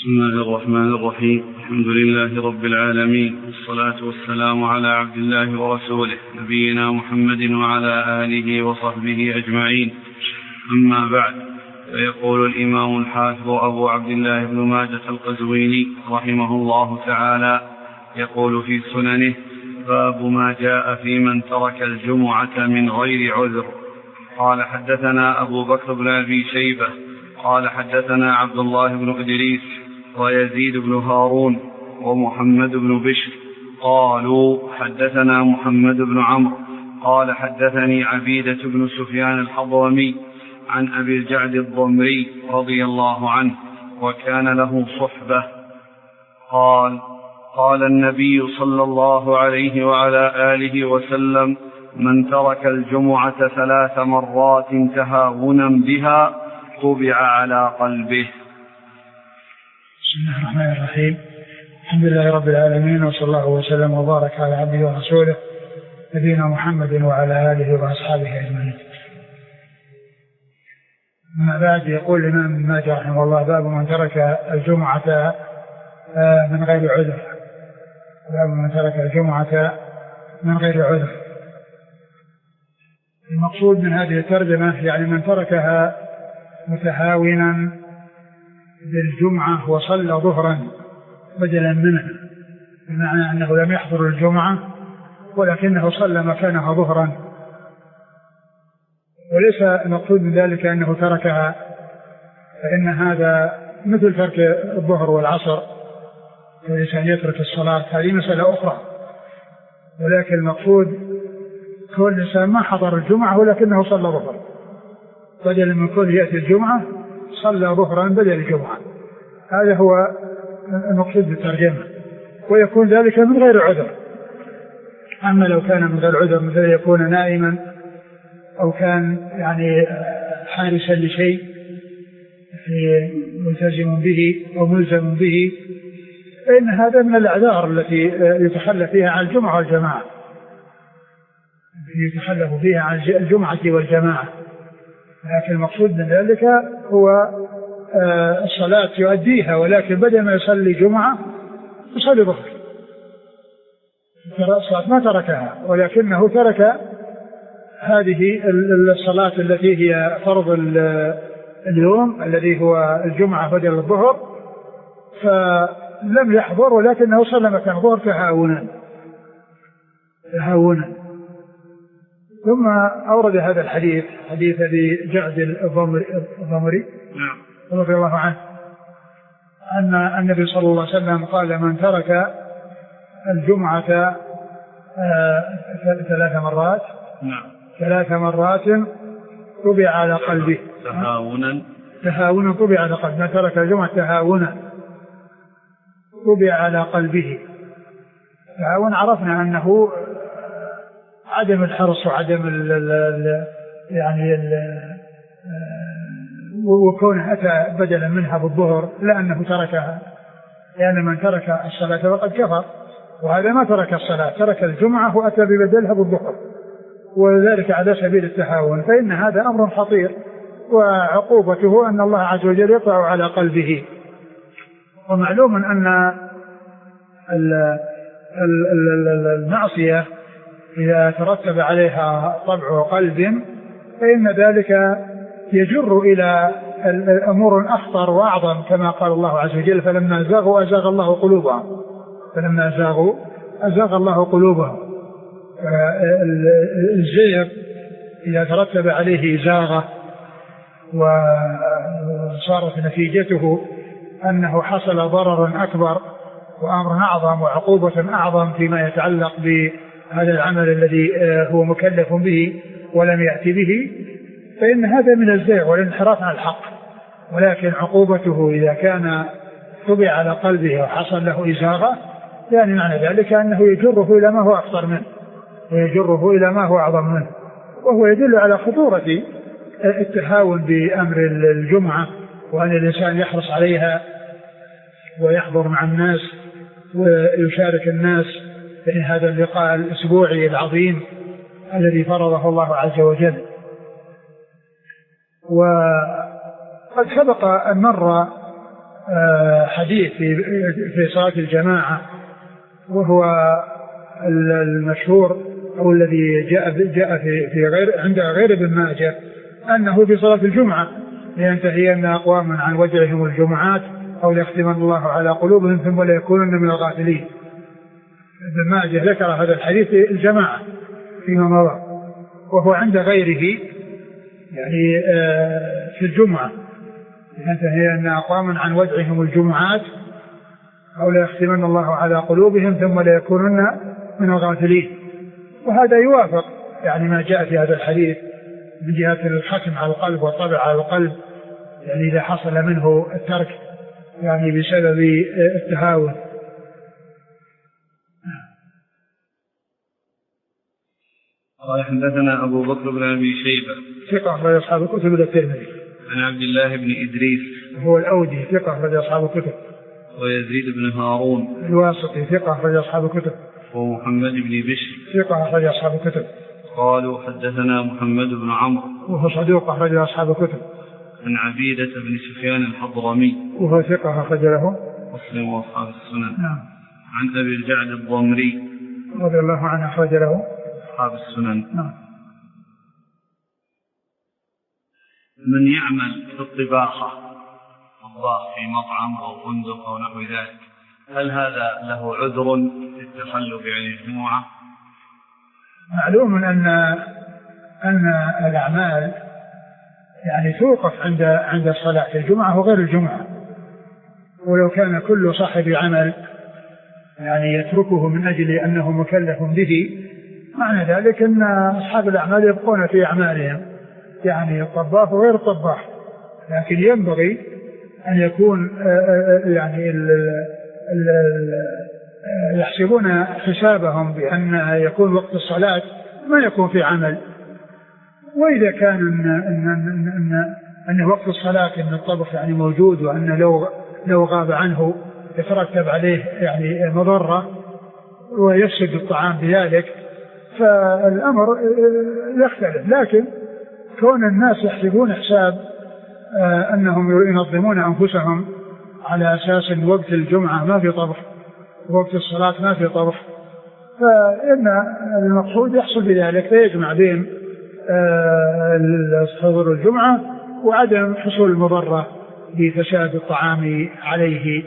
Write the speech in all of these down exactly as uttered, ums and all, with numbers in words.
بسم الله الرحمن الرحيم. الحمد لله رب العالمين، والصلاة والسلام على عبد الله ورسوله نبينا محمد وعلى آله وصحبه أجمعين. أما بعد، فيقول الإمام الحافظ أبو عبد الله بن ماجة القزويني رحمه الله تعالى يقول في سننه: باب ما جاء في من ترك الجمعة من غير عذر. قال: حدثنا أبو بكر بن أبي شيبة قال حدثنا عبد الله بن إدريس ويزيد بن هارون ومحمد بن بشر قالوا: حدثنا محمد بن عمرو قال حدثني عبيدة بن سفيان الحضرمي عن أبي الجعد الضمري رضي الله عنه، وكان له صحبة، قال: قال النبي صلى الله عليه وعلى آله وسلم: من ترك الجمعة ثلاث مرات تهاونا بها طبع على قلبه. بسم الله الرحمن الرحيم. الحمد لله رب العالمين، وصلى الله وسلم وبارك على عبده ورسوله نبينا محمد وعلى آله وأصحابه أجمعين. أما بعد، يقول الإمام ابن ماجه رحمه الله: باب من ترك الجمعة من غير عذر. باب من ترك الجمعة من غير عذر. المقصود من هذه الترجمة يعني من تركها متهاونا بالجمعة وصلى ظهرا بدلا منها، بمعنى أنه لم يحضر الجمعة ولكنه صلى مكانها ظهرا، وليس المقصود من ذلك أنه تركها، فإن هذا مثل ترك الظهر والعصر، الإنسان يترك الصلاة، هذه مسألة أخرى. ولكن المقصود كل الإنسان ما حضر الجمعة ولكنه صلى ظهرا، بدل من كل يأتي الجمعة صلى ظهرا بدل الجمعة. هذا هو المقصود بالترجمة، ويكون ذلك من غير عذر. أما لو كان من غير عذر، مثل يكون نائما أو كان يعني حارسا لشيء ملتزم به أو ملزم به، فإن هذا من الأعذار التي يتخلف فيها عن الجمعة والجماعة، يتخلف فيها عن الجمعة والجماعة. لكن المقصود من ذلك هو الصلاة يؤديها، ولكن بدل ما يصلي جمعة يصلي ظهر. الصلاة ما تركها، ولكنه ترك هذه الصلاة التي هي فرض اليوم الذي هو الجمعة بدل الظهر، فلم يحضر ولكنه صلى مكان الظهر تهاونا تهاونا ثم أورد هذا الحديث، حديث أبي جعد الضمري رضي الله عنه، أن النبي صلى الله عليه وسلم قال: من ترك الجمعة ثلاث مرات نعم ثلاث مرات طبع على قلبه. تهاونا تهاونا طبع على قلبه. من ترك الجمعة تهاونا طبع على قلبه. تهاون عرفنا أنه عدم الحرص وعدم ال ال يعني ال وكونه أتى بدلا منها بالظهر، لأنه تركها، لأن من ترك الصلاة فقد كفر، وهذا ما ترك الصلاة، ترك الجمعة وأتى ببدلها بالظهر، وذلك على سبيل التهاون، فإن هذا أمر خطير، وعقوبته أن الله عز وجل يطلع على قلبه. ومعلوم أن المعصية إذا ترتب عليها طبع قلب فإن ذلك يجر إلى الأمور أخطر وأعظم، كما قال الله عز وجل: فلما زاغوا أزاغ الله قلوبهم فلما زاغوا أزاغ الله قلوبهم. الزيغ إذا ترتب عليه زاغة وصارت نتيجته أنه حصل ضرر أكبر وأمر أعظم وعقوبة أعظم فيما يتعلق بهذا العمل الذي هو مكلف به ولم يأتي به، فإن هذا من الزيغ والانحراف عن الحق. ولكن عقوبته إذا كان طبع على قلبه وحصل له إزاغة، يعني معنى ذلك أنه يجره إلى ما هو أخطر منه ويجره إلى ما هو أعظم منه، وهو يدل على خطورة التهاون بأمر الجمعة، وأن الإنسان يحرص عليها ويحضر مع الناس ويشارك الناس في هذا اللقاء الأسبوعي العظيم الذي فرضه الله عز وجل. وقد سبق أن مر حديث في في صلاة الجماعة، وهو المشهور أو الذي جاء جاء في في غير عند غير ابن ماجه أنه في صلاة الجمعة لينتهين أقوام عن وجعهم الجمعات أو ليختمن الله على قلوبهم ثم لا يكونن من الغافلين. ابن ماجه ذكر هذا الحديث في الجماعة فيما مضى، وهو عند غيره يعني في الجمعة لينتهين أقوام عن وجعهم الجمعات أو ليختمن الله على قلوبهم ثم لا يكونن من الغافلين. وهذا يوافق يعني ما جاء في هذا الحديث من جهة الحكم على القلب والطبع على القلب، يعني إذا حصل منه الترك يعني بسبب التهاون. قال حدثنا أبو بكر بن أبي شيبة ثقة أخرج أصحاب الكتب إلا الترمذي. عن عبد الله بن إدريس هو الأودي ثقة أخرج أصحاب الكتب. ويزيد بن هارون الواسطي ثقة أخرج أصحاب الكتب. ومحمد بن بشر ثقة أخرج أصحاب الكتب. قالوا حدثنا محمد بن عمرو وهو صدوق أخرج أصحاب الكتب. عن عبيدة بن سفيان الحضرمي وهو ثقة أخرج له مسلم وأصحاب السنن. نعم. عن أبي الجعد الضمري رضي الله عنه أخرج له أصحاب السنن. نعم. من يعمل في الطباخة طباخ في مطعم أو فندق أو نحو ذلك، هل هذا له عذر في التخلف عن الجمعة؟ معلوم أن أن الأعمال يعني توقف عند عند صلاة الجمعة وغير الجمعة، ولو كان كل صاحب عمل يعني يتركه من أجل أنه مكلف به، معنى ذلك أن أصحاب الأعمال يبقون في أعمالهم، يعني الطباخ وغير الطباخ، لكن ينبغي أن يكون يعني ال ال يحسبون حسابهم بأن يكون وقت الصلاة ما يكون في عمل. وإذا كان أن, أن, أن, أن, أن وقت الصلاة أن الطبخ يعني موجود، وأن لو لو غاب عنه يترتب عليه يعني مضرة ويفسد الطعام بذلك، فالأمر يختلف. لكن كون الناس يحسبون حساب أنهم ينظمون أنفسهم على أساس أن وقت الجمعة ما في طبخ، وقت الصلاة ما في طبخ، فإن المقصود يحصل بذلك فيجمع بين حضور الجمعة وعدم حصول المضرة بفساد الطعام عليه.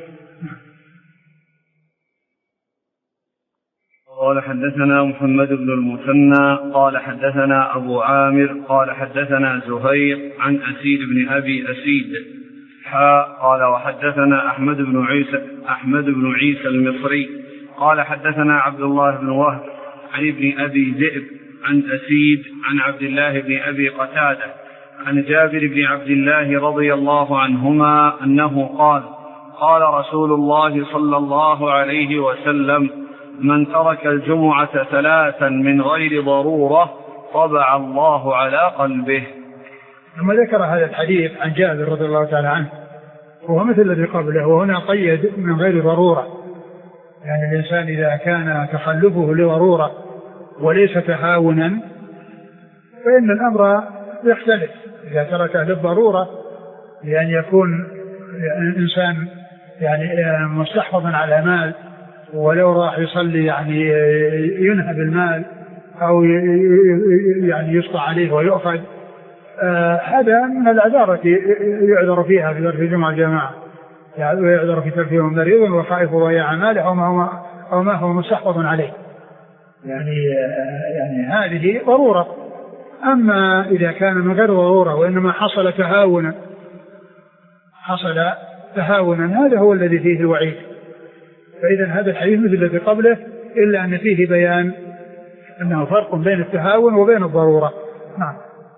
قال حدثنا محمد بن المثنى قال حدثنا أبو عامر قال حدثنا زهير عن أسيد بن أبي أسيد حاء قال وحدثنا أحمد بن عيسى أحمد بن عيسى المصري قال حدثنا عبد الله بن وهب عن ابن أبي ذئب عن أسيد عن عبد الله بن أبي قتادة عن جابر بن عبد الله رضي الله عنهما أنه قال قال رسول الله صلى الله عليه وسلم من ترك الجمعة ثلاثا من غير ضرورة طبع الله على قلبه. ثم ذكر هذا الحديث عن جابر رضي الله تعالى عنه وهو مثل الذي قبله، وهنا قيد من غير ضرورة، يعني الإنسان إذا كان تخلفه لضرورة وليس تهاونا فإن الأمر يختلف. إذا تركه للضرورة لأن يكون الإنسان يعني مستحفظا على مال، ولو راح يصلي يعني ينهب المال أو يعني يسقى عليه ويؤخذ، آه هذا من العذارة يعذر فيها في ترك الجمعة الجماعة، يعني يعذر في تركه مريض وخائف ضياع ماله أو ما هو أو ما هو مستحفظ عليه، يعني آه يعني هذه ضرورة. أما إذا كان من غير ضرورة وإنما حصل تهاونا حصل تهاونا هذا هو الذي فيه الوعيد. فإذا هذا الحديث مثل الذي قبله، إلا أن فيه بيان أنه فرق بين التهاون وبين الضرورة. نعم.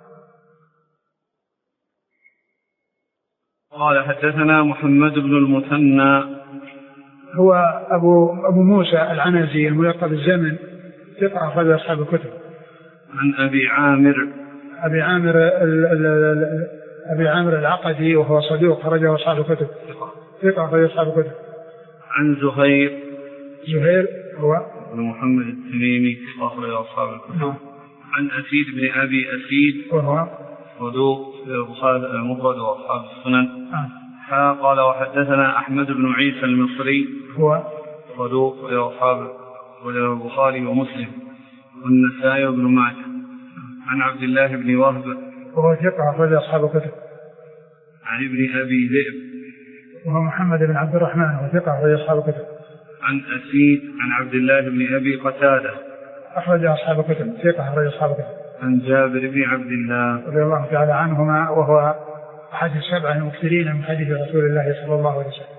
قال حدثنا محمد بن المثنى هو أبو, أبو موسى العنزي الملقب الزمن ثقة أخرج أصحاب الكتب. عن أبي عامر أبي عامر ال ال ال أبي عامر العقدي وهو صدوق أخرجه أصحاب الكتب ثقة أخرج أصحاب الكتب. عن زهير زهير هو بن محمد التميمي أخرج أصحاب الكتب. نعم. عن أسيد بن أبي أسيد وهو صدوق البخاري المفرد وأصحاب السنن. نعم. قال وحدثنا أحمد بن عيسى المصري هو صدوق وأصحاب البخاري ومسلم والنسائي وابن ماجه عن عبد الله بن وهب وهو ثقة أخرج أصحاب الكتب عن ابن أبي ذئب وهو محمد بن عبد الرحمن وهو ثقة أخرج أصحاب الكتب عن أسيد عن عبد الله بن أبي قتادة أخرج أصحاب الكتب ثقة أخرج أصحاب الكتب عن جابر بن عبد الله رضي الله تعالى عنهما وهو أحد السبعة المكثرين من حديث رسول الله صلى الله عليه وسلم.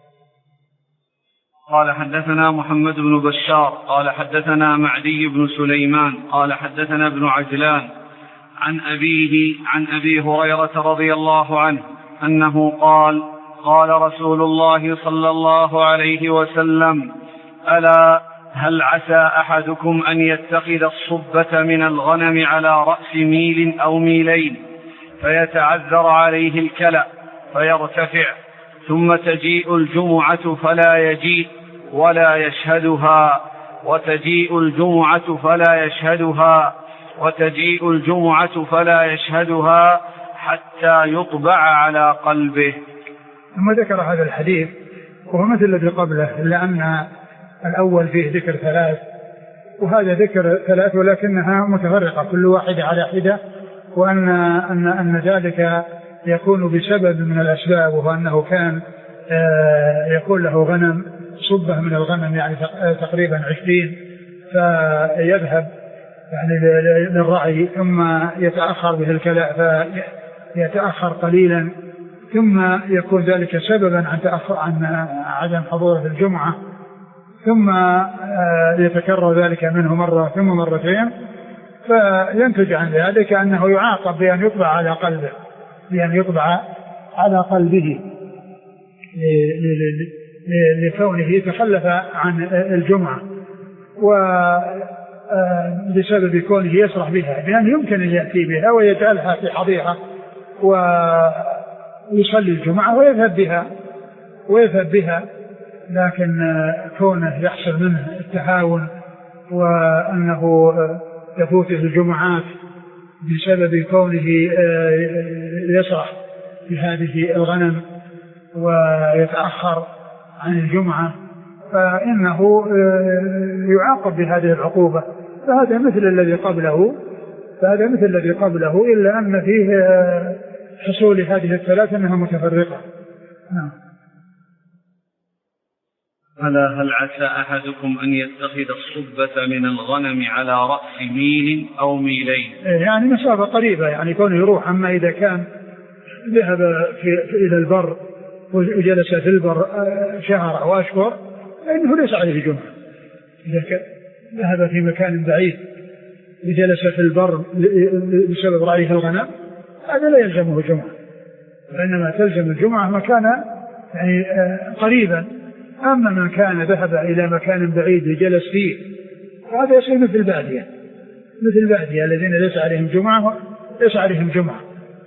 قال حدثنا محمد بن بشار قال حدثنا معدي بن سليمان قال حدثنا ابن عجلان عن أبيه عن أبي هريرة رضي الله عنه أنه قال قال رسول الله صلى الله عليه وسلم ألا هل عسى أحدكم أن يتخذ الصبة من الغنم على رأس ميل أو ميلين فيتعذر عليه الكلأ فيرتفع ثم تجيء الجمعة فلا يجيء ولا يشهدها وتجيء الجمعة فلا يشهدها وتجيء الجمعة فلا يشهدها حتى يطبع على قلبه. ثم ذكر هذا الحديث وهو مثل الذي قبله إلا أن الأول فيه ذكر ثلاث وهذا ذكر ثلاث ولكنها متفرقة كل واحدة على حدة وأن أن أن ذلك يكون بسبب من الأسباب وهو أنه كان يكون له غنم صبة من الغنم يعني تقريبا عشرين فيذهب يعني للرعي ثم يتأخر به الكلاء فيتأخر قليلا ثم يكون ذلك سببا عن تأخر عن عدم حضوره في الجمعة ثم يتكرر ذلك منه مرة ثم مرتين فينتج عن ذلك أنه يعاقب بأن يطبع على قلبه بأن يطبع على قلبه لكونه يتخلف عن الجمعة وبسبب كونه يسرح بها لأن يمكن أن يأتي بها ويجعلها في حظيرة ويصلي الجمعة ويذهب بها ويذهب بها لكن كونه يحصل منه التهاون وأنه تفوته الجمعات بسبب كونه يسرح بهذه الغنم ويتأخر عن الجمعة فإنه يعاقب بهذه العقوبة فهذا مثل الذي قبله فهذا مثل الذي قبله إلا أن فيه حصول هذه الثلاث أنها متفرقة. نعم. ألا هل عسى أحدكم أن يتخذ الصبة من الغنم على رأس ميل أو ميلين يعني مسافة قريبة يعني كونه يروح أما إذا كان ذهب في في إلى البر وجلس في البر شهر أو أشهر فإنه ليس عليه جمعة. إذا ذهب في مكان بعيد وجلس في البر بسبب رعيه الغنم هذا لا يلزمه جمعة وإنما تلزم الجمعة مكان يعني قريبا. أما من كان ذهب إلى مكان بعيد وجلس فيه هذا يصير مثل البادية مثل البادية الذين ليس عليهم جمعة ليس عليهم جمعة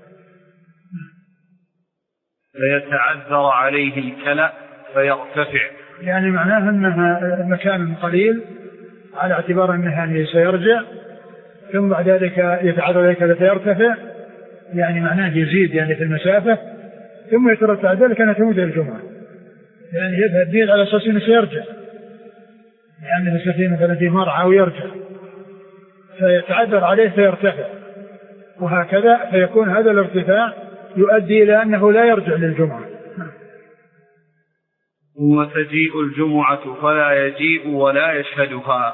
فيتعذر عليه الكلأ فيرتفع يعني معناه أنها مكان قليل على اعتبار أنها سيرجع ثم بعد ذلك يتعذر عليه الكلأ فيرتفع يعني معناه يزيد يعني في المسافة ثم يترتب على ذلك أن تموت الجمعة يعني يذهب به على أساس أنه سيرجع يعني السفينة مثلا في مرعى ويرجع فيتعذر عليه فيرتفع وهكذا فيكون هذا الارتفاع يؤدي إلى أنه لا يرجع للجمعة. ثم تجيء الجمعة فلا يجيء ولا يشهدها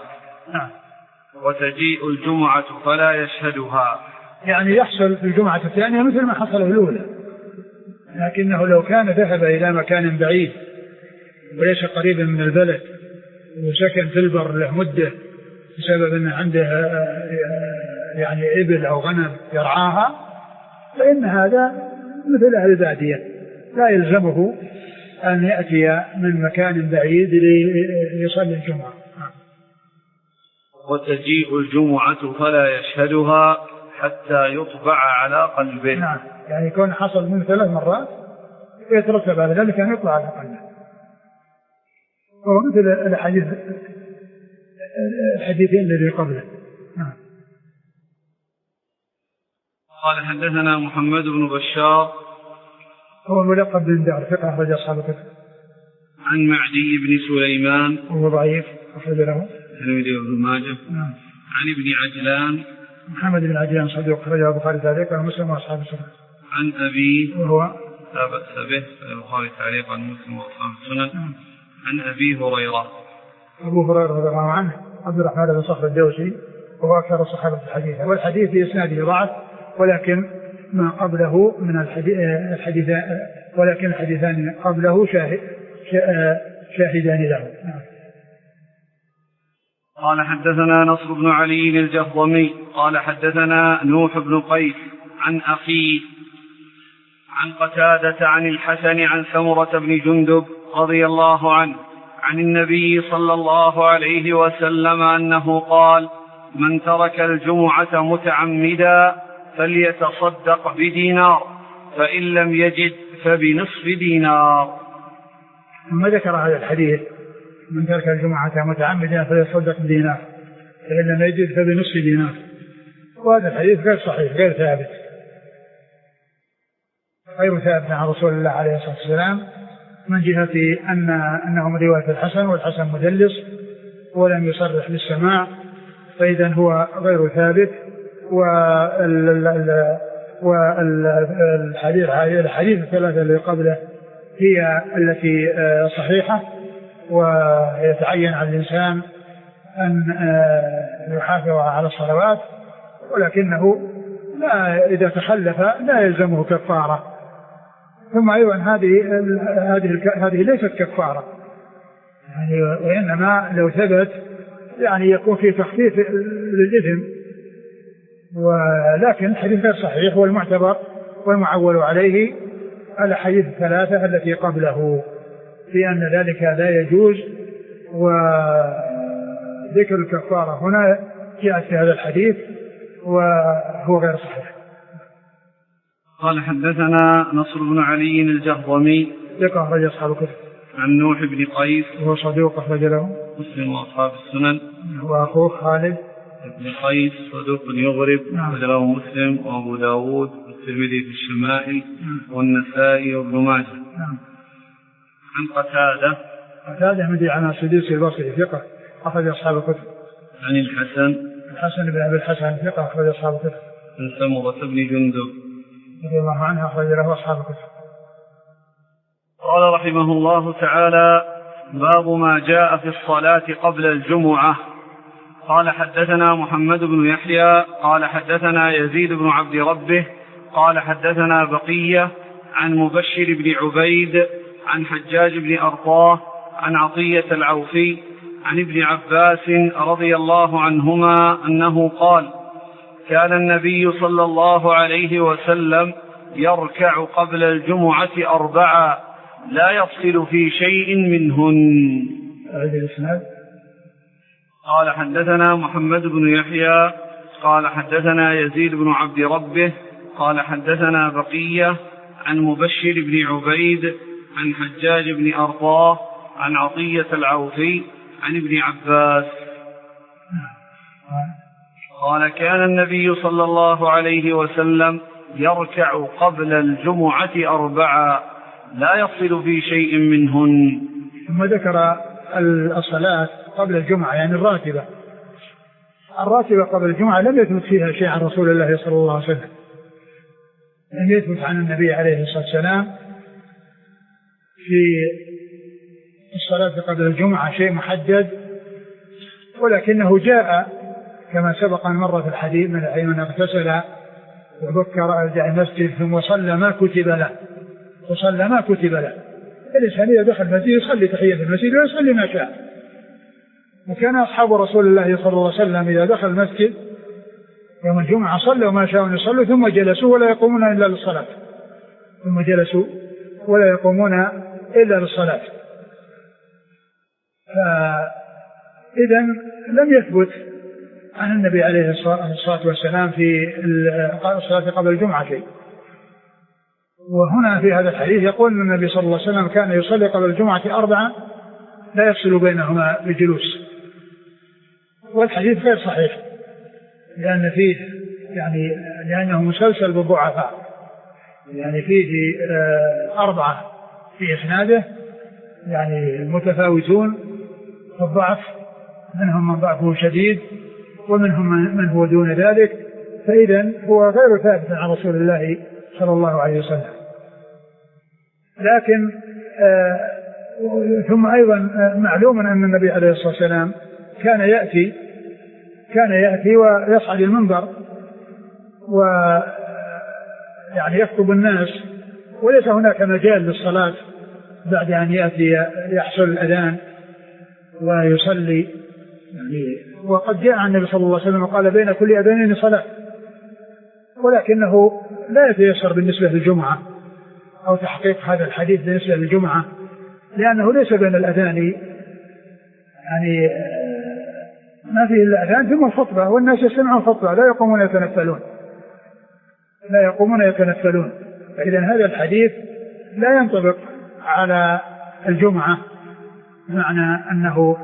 وتجيء الجمعة فلا يشهدها يعني يحصل في الجمعة الثانية مثل ما حصل في الأولى لكنه لو كان ذهب إلى مكان بعيد وليس قريبا من البلد وسكن في البر له مدة بسبب أن عنده يعني إبل أو غنم يرعاها فإن هذا مثل أهل البادية لا يلزمه أن يأتي من مكان بعيد ليصلي الجمعة. وتجيء الجمعة فلا يشهدها حتى يطبع على قلبه. نعم يعني يكون حصل من ثلاث مرات ويترتب على ذلك أن يطلع على قلبه وهو مثل الحديث الحديثين الذي قبله. نعم. قال حدثنا محمد بن بشار هو ملقب بن دار ثقة أخرج أصحاب الكتب. عن معدي بن سليمان وهو ضعيف أخرج له الترمذي وابن ماجه. نعم. عن ابن عجلان محمد بن عجلان صدوق أخرجه البخاري تعليقا ومسلم وأصحاب السنن. عن أبيه وهو لا بأس به البخاري تعليقا ومسلم وأصحاب السنن. نعم. عن أبي هريرة أبو هريرة رضي الله عنه عبد الرحمن بن صخر الدوسي وهو أكثر الصحابة الحديث، والحديث في إسناده ضعف ولكن ما قبله من الحديث الحديث ولكن الحديثان قبله شاهد شاهدان له. قال حدثنا نصر بن علي الجهضمي قال حدثنا نوح بن قيس عن أخيه عن قتادة عن الحسن عن سمرة بن جندب رضي الله عنه عن النبي صلى الله عليه وسلم أنه قال: من ترك الجمعة متعمدا فليتصدق بدينار، فإن لم يجد فبنصف دينار. ثم ذكر هذا الحديث: من ترك الجمعة متعمدا فليتصدق بدينار، فإن لم يجد فبنصف دينار. وهذا الحديث غير صحيح، غير ثابت غير ثابت عن رسول الله عليه الصلاة والسلام، من جهة أن أنه من رواية الحسن، والحسن مدلس ولم يصرح بالسماع، فإذا هو غير ثابت. والحديث الحديث الثلاثة اللي قبله هي التي صحيحة، ويتعين على الإنسان أن يحافظ على الصلوات، ولكنه لا إذا تخلف لا يلزمه كفارة. ثم أيضا هذه هذه هذه ليست كفارة يعني، وإنما لو ثبت يعني يكون في تخفيف للإثم، ولكن الحديث غير صحيح. والمعتبر والمعول عليه الأحاديث الثلاثة التي قبله في أن ذلك لا يجوز، وذكر الكفارة هنا جاءت في هذا الحديث وهو غير صحيح. قال حدثنا نصر بن علي الجهضمي ثقة أخرج أصحاب الكتب. عن نوح بن قيس وهو صدوق أخرج له مسلم وأصحاب السنن. وأخوه خالد بن قيس صدوق يغرب أخرج له مسلم وأبو داود والترمذي في الشمائل والنسائي وابن ماجه. عن قتادة قتادة من عن السدوسي البصري ثقة أخرج أصحاب الكتب. عن الحسن الحسن بن أبي الحسن ثقة أخرج أصحاب الكتب. عن سمرة بن جندب رضي الله عنه أخرج له أصحاب الكتب. قال رحمه الله تعالى: باب ما جاء في الصلاة قبل الجمعة. قال حدثنا محمد بن يحيى قال حدثنا يزيد بن عبد ربه قال حدثنا بقية عن مبشر بن عبيد عن حجاج بن أرطاه عن عطية العوفي عن ابن عباس رضي الله عنهما أنه قال: كان النبي صلى الله عليه وسلم يركع قبل الجمعة أربعا لا يفصل في شيء منهن. قال حدثنا محمد بن يحيى قال حدثنا يزيد بن عبد ربه قال حدثنا بقية عن مبشر بن عبيد عن حجاج بن أرطاه عن عطية العوفي عن ابن عباس قال: كان النبي صلى الله عليه وسلم يركع قبل الجمعة أربعا لا يفصل في شيء منهن. ثم ذكر الصلاة قبل الجمعة يعني الراتبة. الراتبة قبل الجمعة لم يثبت فيها شيء عن رسول الله صلى الله عليه وسلم، لم يثبت عن النبي عليه الصلاة والسلام في الصلاة قبل الجمعة شيء محدد، ولكنه جاء كما سبق أن مر في الحديث: من أيمن اغتسل وبكر أرجع المسجد ثم صلى ما كتب له وصلى ما كتب له. الإنسان إذا دخل المسجد يصلي تحية المسجد ويصلي ما شاء. وكان أصحاب رسول الله صلى الله عليه وسلم إذا دخل المسجد يوم الجمعة صلوا ما شاءوا يصلوا ثم جلسوا ولا يقومون إلا للصلاة ثم جلسوا ولا يقومون إلا للصلاة. فإذا لم يثبت عن النبي عليه الصلاة والسلام في الصلاة قبل الجمعة شيء. وهنا في هذا الحديث يقول أن النبي صلى الله عليه وسلم كان يصلي قبل الجمعة أربعة لا يفصل بينهما بجلوس، والحديث غير صحيح لأن فيه يعني لأنه مسلسل بالضعفاء، يعني فيه أربعة في إسناده يعني متفاوتون في الضعف، منهم من ضعفه شديد ومنهم من هو دون ذلك، فإذا هو غير ثابت عن رسول الله صلى الله عليه وسلم. لكن آه ثم أيضا معلوم أن النبي عليه الصلاة والسلام كان يأتي كان يأتي ويصعد المنبر ويعني يخطب الناس، وليس هناك مجال للصلاة بعد أن يأتي يحصل الأذان ويصلي يعني. وقد جاء عن النبي صلى الله عليه وسلم وقال بين كل أذانين صلاة، ولكنه لا يتيسر بالنسبة للجمعة أو تحقيق هذا الحديث بالنسبة للجمعة، لأنه ليس بين الأذان يعني ما فيه إلا أذان ثم الخطبة، والناس يسمعون الخطبة لا يقومون يتنفلون لا يقومون يتنفلون فإذا هذا الحديث لا ينطبق على الجمعة، معنى أنه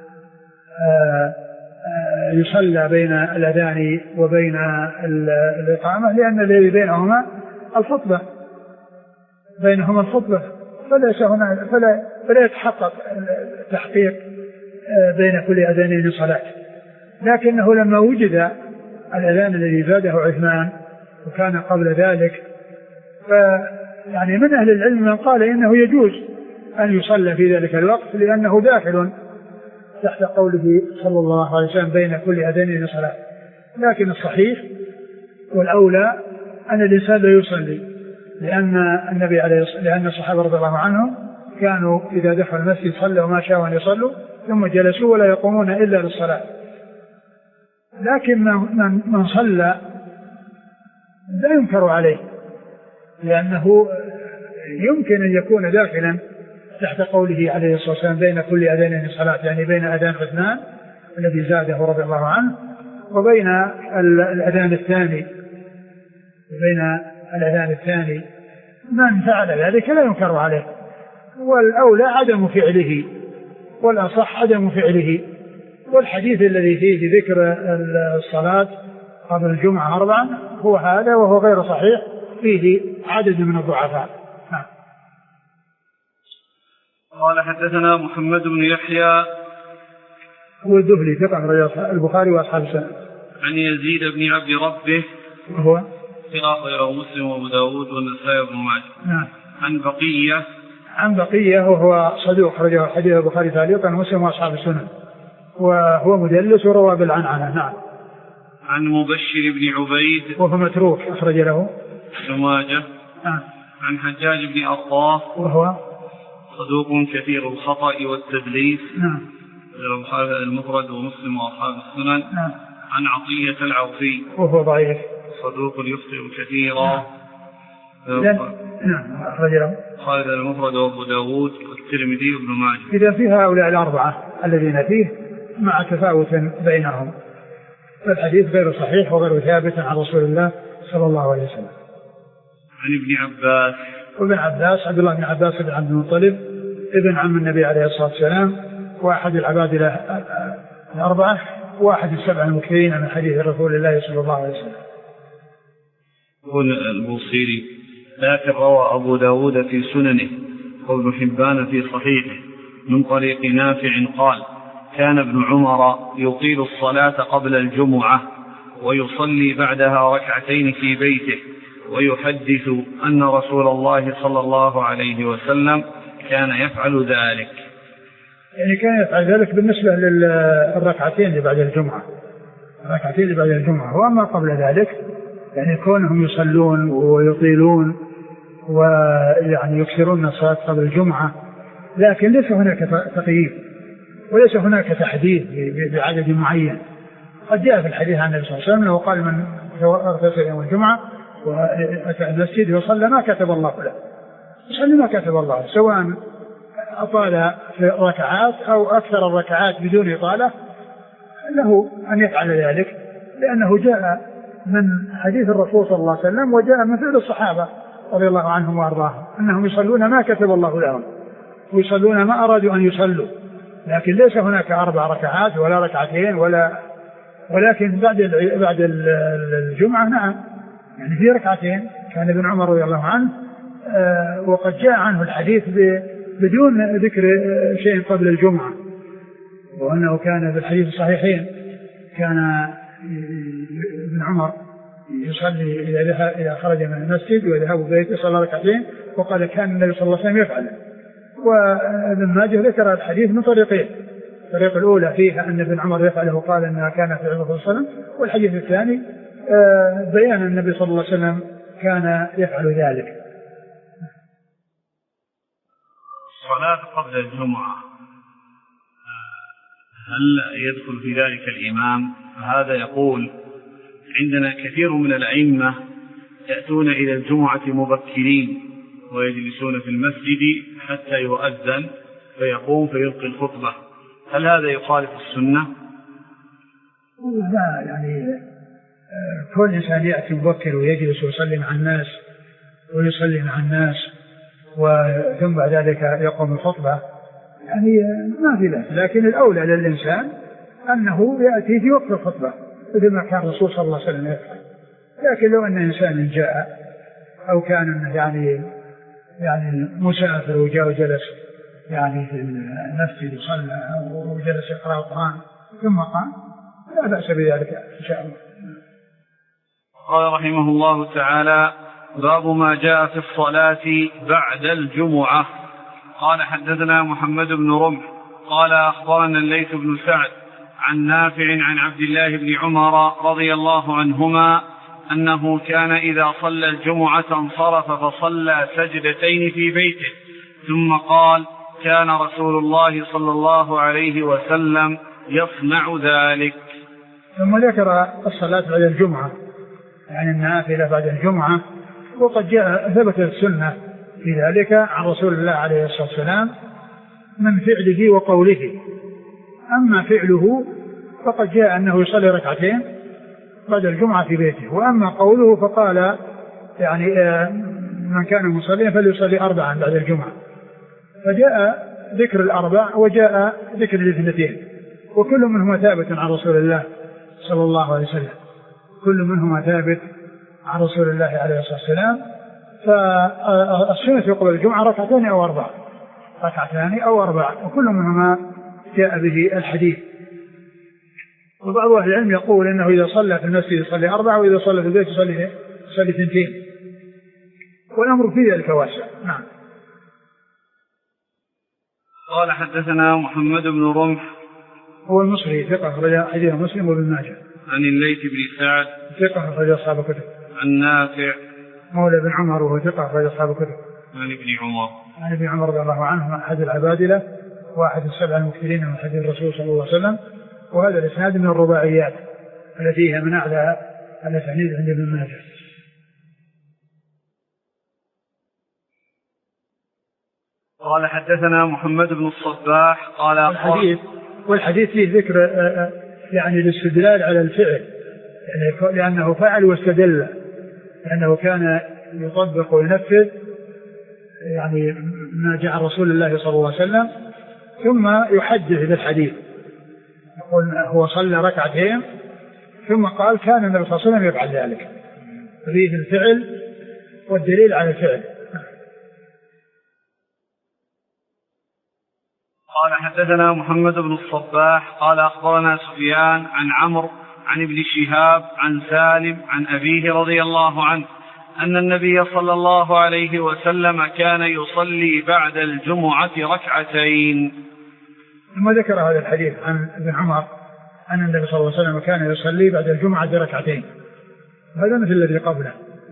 يصلى بين الأذان وبين الإقامة، لأن الذي بينهما الخطبة بينهما الخطبة فليس هنا فلا, فلا يتحقق التحقيق بين كل أذانين صلاة. لكنه لما وجد الأذان الذي زاده عثمان وكان قبل ذلك، فيعني من أهل العلم من قال إنه يجوز أن يصلى في ذلك الوقت، لأنه داخل تحت قوله صلى الله عليه وسلم بين كل أذانين صلاة. لكن الصحيح والأولى أن الإنسان لا يصلي، لأن النبي عليه لأن الصحابة رضي الله عنهم كانوا إذا دخل المسجد صلوا ما شاءوا أن يصلوا ثم جلسوا ولا يقومون إلا للصلاة. لكن من, من صلى لا ينكر عليه، لأنه يمكن أن يكون داخلا تحت قوله عليه الصلاة والسلام بين كل أذانين صلاة، يعني بين أذان عثمان الذي زاده رضي الله عنه وبين الأذان الثاني بين الأذان الثاني من فعل ذلك لا ينكر عليه، والأولى عدم فعله والأصح عدم فعله. والحديث الذي فيه ذكر الصلاة قبل الجمعة أربعا هو هذا، وهو غير صحيح، فيه عدد من الضعفاء. قال حدثنا محمد بن يحيى هو الذهلي ثقة البخاري وأصحاب السنن. عن يزيد بن عبد ربه وهو ثقة مسلم وأبو داود والنسائي وابن ماجه. نعم. عن بقية عن بقية وهو صدوق أخرجه حديث البخاري تعليقا ومسلم وأصحاب السنن، وهو مدلس وروى بالعنعنة. نعم. عن مبشر بن عبيد وهو متروك أخرج له ابن ماجه. نعم. عن حجاج بن أرطاه وهو صدوق كثير الخطأ والتدليس. نعم. المفرد ومسلم وأصحاب السنن. نعم. عن عطية العوفي وهو ضعيف صدوق يخطئ كثيرا. نعم. نعم أخرج له خالد المفرد وأبو داود والترمذي وابن ماجه. إذا في هؤلاء الأربعة الذين فيه مع تفاوت بينهم، فالحديث غير صحيح وغير ثابت عن رسول الله صلى الله عليه وسلم. عن ابن عباس وابن عباس عبد الله بن عباس بن عبد المطلب ابن عم النبي عليه الصلاة والسلام، واحد العباد الأربعة، واحد السبع المكثرين من حديث رسول الله صلى الله عليه وسلم. يقول البوصيري لكن روى أبو داود في سننه وابن حبان في صحيحه من طريق نافع قال كان ابن عمر يطيل الصلاة قبل الجمعة ويصلي بعدها ركعتين في بيته، ويحدث أن رسول الله صلى الله عليه وسلم كان يفعل ذلك. يعني كان يفعل ذلك بالنسبة للركعتين اللي بعد الجمعة الركعتين اللي بعد الجمعة وأما قبل ذلك يعني كونهم يصلون ويطيلون ويعني يكثرون الصلاة قبل الجمعة، لكن ليس هناك تقييد وليس هناك تحديد بعدد معين. قد جاء في الحديث عن النبي صلى الله عليه وسلم لو قال من اغتسل يوم الجمعة وأتى المسجد وصلى ما كتب الله له، يصلي ما كتب الله، سواء أطال في ركعات أو أكثر الركعات بدون إطالة له أن يفعل ذلك، لأنه جاء من حديث الرسول صلى الله عليه وسلم وجاء من فعل الصحابة رضي الله عنهم وأرضاهم أنهم يصلون ما كتب الله لهم ويصلون ما أرادوا أن يصلوا، لكن ليس هناك أربع ركعات ولا ركعتين ولا ولكن بعد بعد الجمعة نعم يعني في ركعتين كان ابن عمر رضي الله عنه وقد جاء عنه الحديث بدون ذكر شيء قبل الجمعة، وأنه كان في الحديث الصحيحين كان ابن عمر يصلي إذا خرج من المسجد ويذهب بيته صلى ركعتين، وقال كان النبي صلى الله عليه وسلم يفعل. وابن ماجه ذكر الحديث من طريقين، الطريق الأولى فيها أن ابن عمر يفعله وقال أنها كان في النبي صلى الله عليه وسلم، والحديث الثاني بيان النبي صلى الله عليه وسلم كان يفعل ذلك. الصلاة قبل الجمعة هل يدخل في ذلك الإمام؟ هذا يقول عندنا كثير من الأئمة يأتون إلى الجمعة مبكرين ويجلسون في المسجد حتى يؤذن فيقوم فيلقي الخطبة، هل هذا يخالف السنة؟ لا، يعني كل إنسان يأتي مبكر ويجلس ويصلي مع الناس ويصلي مع الناس وثم بعد ذلك يقوم الخطبة يعني ما في له، لكن الأولى للإنسان أنه يأتي في وقت الخطبة مثل ما كان الرسول صلى الله عليه وسلم يفعل. لكن لو أن إنسان جاء أو كان يعني يعني مسافر وجاء وجلس يعني في المسجد وصلى وجلس يقرأ القرآن ثم قام لا بأس بذلك إن شاء الله. قال رحمه الله تعالى: باب ما جاء في الصلاة بعد الجمعة. قال حدثنا محمد بن رمح قال أخبرنا الليث بن سعد عن نافع عن عبد الله بن عمر رضي الله عنهما أنه كان إذا صلى الجمعة انصرف فصلى سجدتين في بيته، ثم قال: كان رسول الله صلى الله عليه وسلم يصنع ذلك. ثم ذكر الصلاة بعد الجمعة يعني النافلة بعد الجمعة، وقد جاء ثبت السنة في ذلك عن رسول الله عليه الصلاة والسلام من فعله وقوله. أما فعله فقد جاء أنه يصلي ركعتين بعد الجمعة في بيته، وأما قوله فقال يعني من كان مصليا فليصلي أربعا بعد الجمعة، فجاء ذكر الأربع وجاء ذكر الاثنتين، وكل منهما ثابت عن رسول الله صلى الله عليه وسلم، كل منهما ثابت عن رسول الله عليه الصلاة والسلام. فالسنة قبل الجمعة ركعتين أو أربع، ركعتين أو أربع، وكل منهما جاء به الحديث. وبعض أهل العلم يقول إنه إذا صلى في المسجد يصلي أربعة، وإذا صلى في البيت يصلي يصلي اثنتين، والأمر في ذلك واسع. نعم. قال حدثنا محمد بن رمح هو المصري ثقة أخرج حديث مسلم وابن ماجه. عن الليث بن سعد ثقة أخرج أصحاب الكتب. عن نافع مولى بن عمر وهو ثقة أخرج أصحاب الكتب. عن ابن عمر عن ابن عمر رضي الله عنه أحد العبادلة واحد السبع المكثرين من حديث الرسول صلى الله عليه وسلم، وهذا الإسناد من الرباعيات التي هي من أعلى الأسانيد عند ابن ماجه. قال حدثنا محمد بن الصباح قال الحديث والحديث فيه ذكر يعني الاستدلال على الفعل، يعني لأنه فعل واستدل، لأنه كان يطبق وينفذ يعني ما جاء رسول الله صلى الله عليه وسلم، ثم يحدث بالحديث يقول هو صلى ركعتين ثم قال كان النبي صلى الله عليه وسلم يفعل ذلك، فيه الفعل والدليل على الفعل. قال حدثنا محمد بن الصباح قال أخبرنا سفيان عن عمرو عن ابن شهاب عن سالم عن أبيه رضي الله عنه أن النبي صلى الله عليه وسلم كان يصلي بعد الجمعة ركعتين. ثم ذكر هذا الحديث عن ابن عمر أن النبي صلى الله عليه وسلم كان يصلي بعد الجمعة ركعتين، هذا مثل الذي قبله.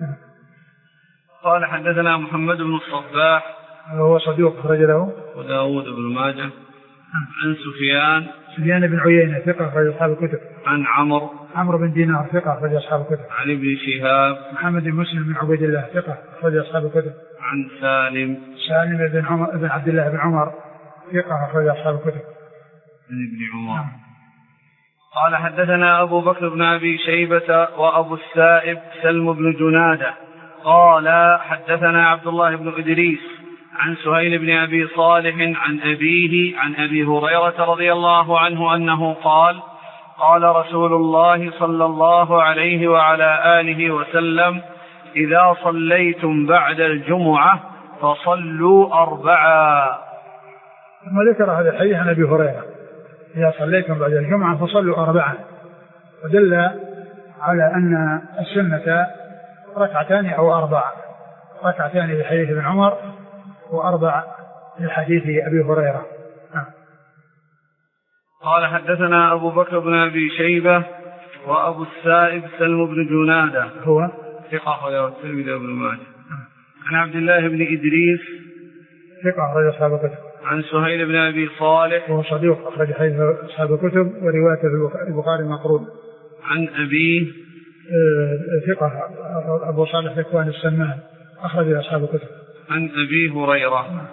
قال حدثنا محمد بن الصباح وهو صدوق أخرج له وداود بن ماجه. عن سفيان سفيان بن عيينة ثقة أخرج أصحاب الكتب. عن عمرو عمرو بن دينار ثقة أخرج أصحاب الكتب. عن ابن شهاب محمد بن مسلم بن عبيد الله ثقة أخرج أصحاب الكتب. عن سالم سالم بن عمر بن عبد الله بن عمر ثقة أخرج أصحاب الكتب. عن ابن عمر. قال حدثنا أبو بكر بن أبي شيبة وأبو السائب سلم بن جنادة قال حدثنا عبد الله بن إدريس عن سهيل بن أبي صالح عن أبيه عن أبي هريرة رضي الله عنه أنه قال قال رسول الله صلى الله عليه وعلى آله وسلم إذا صليتم بعد الجمعة فصلوا أربعا. ثم ذكر هذا الحديث عن أبي هريرة إذا صليتم بعد الجمعة فصلوا أربعا، ودل على أن السنة ركعتان أو أربع، ركعتان لحديث ابن عمر وأربع لحديث أبي هريرة. قال حدثنا أبو بكر بن أبي شيبة وأبو السائب سلم بن جنادة هو ثقة أخرجه الترمذي وابن ماجه. عن عبد الله بن إدريس ثقة أخرج أصحاب الكتب. عن سهيل بن أبي صالح وهو صديق أخرج حديث أصحاب الكتب وروايته في البخاري مقرون. عن أبيه ثقة أبو صالح ذكوان السمان أخرج أصحاب الكتب. عن أبي هريرة.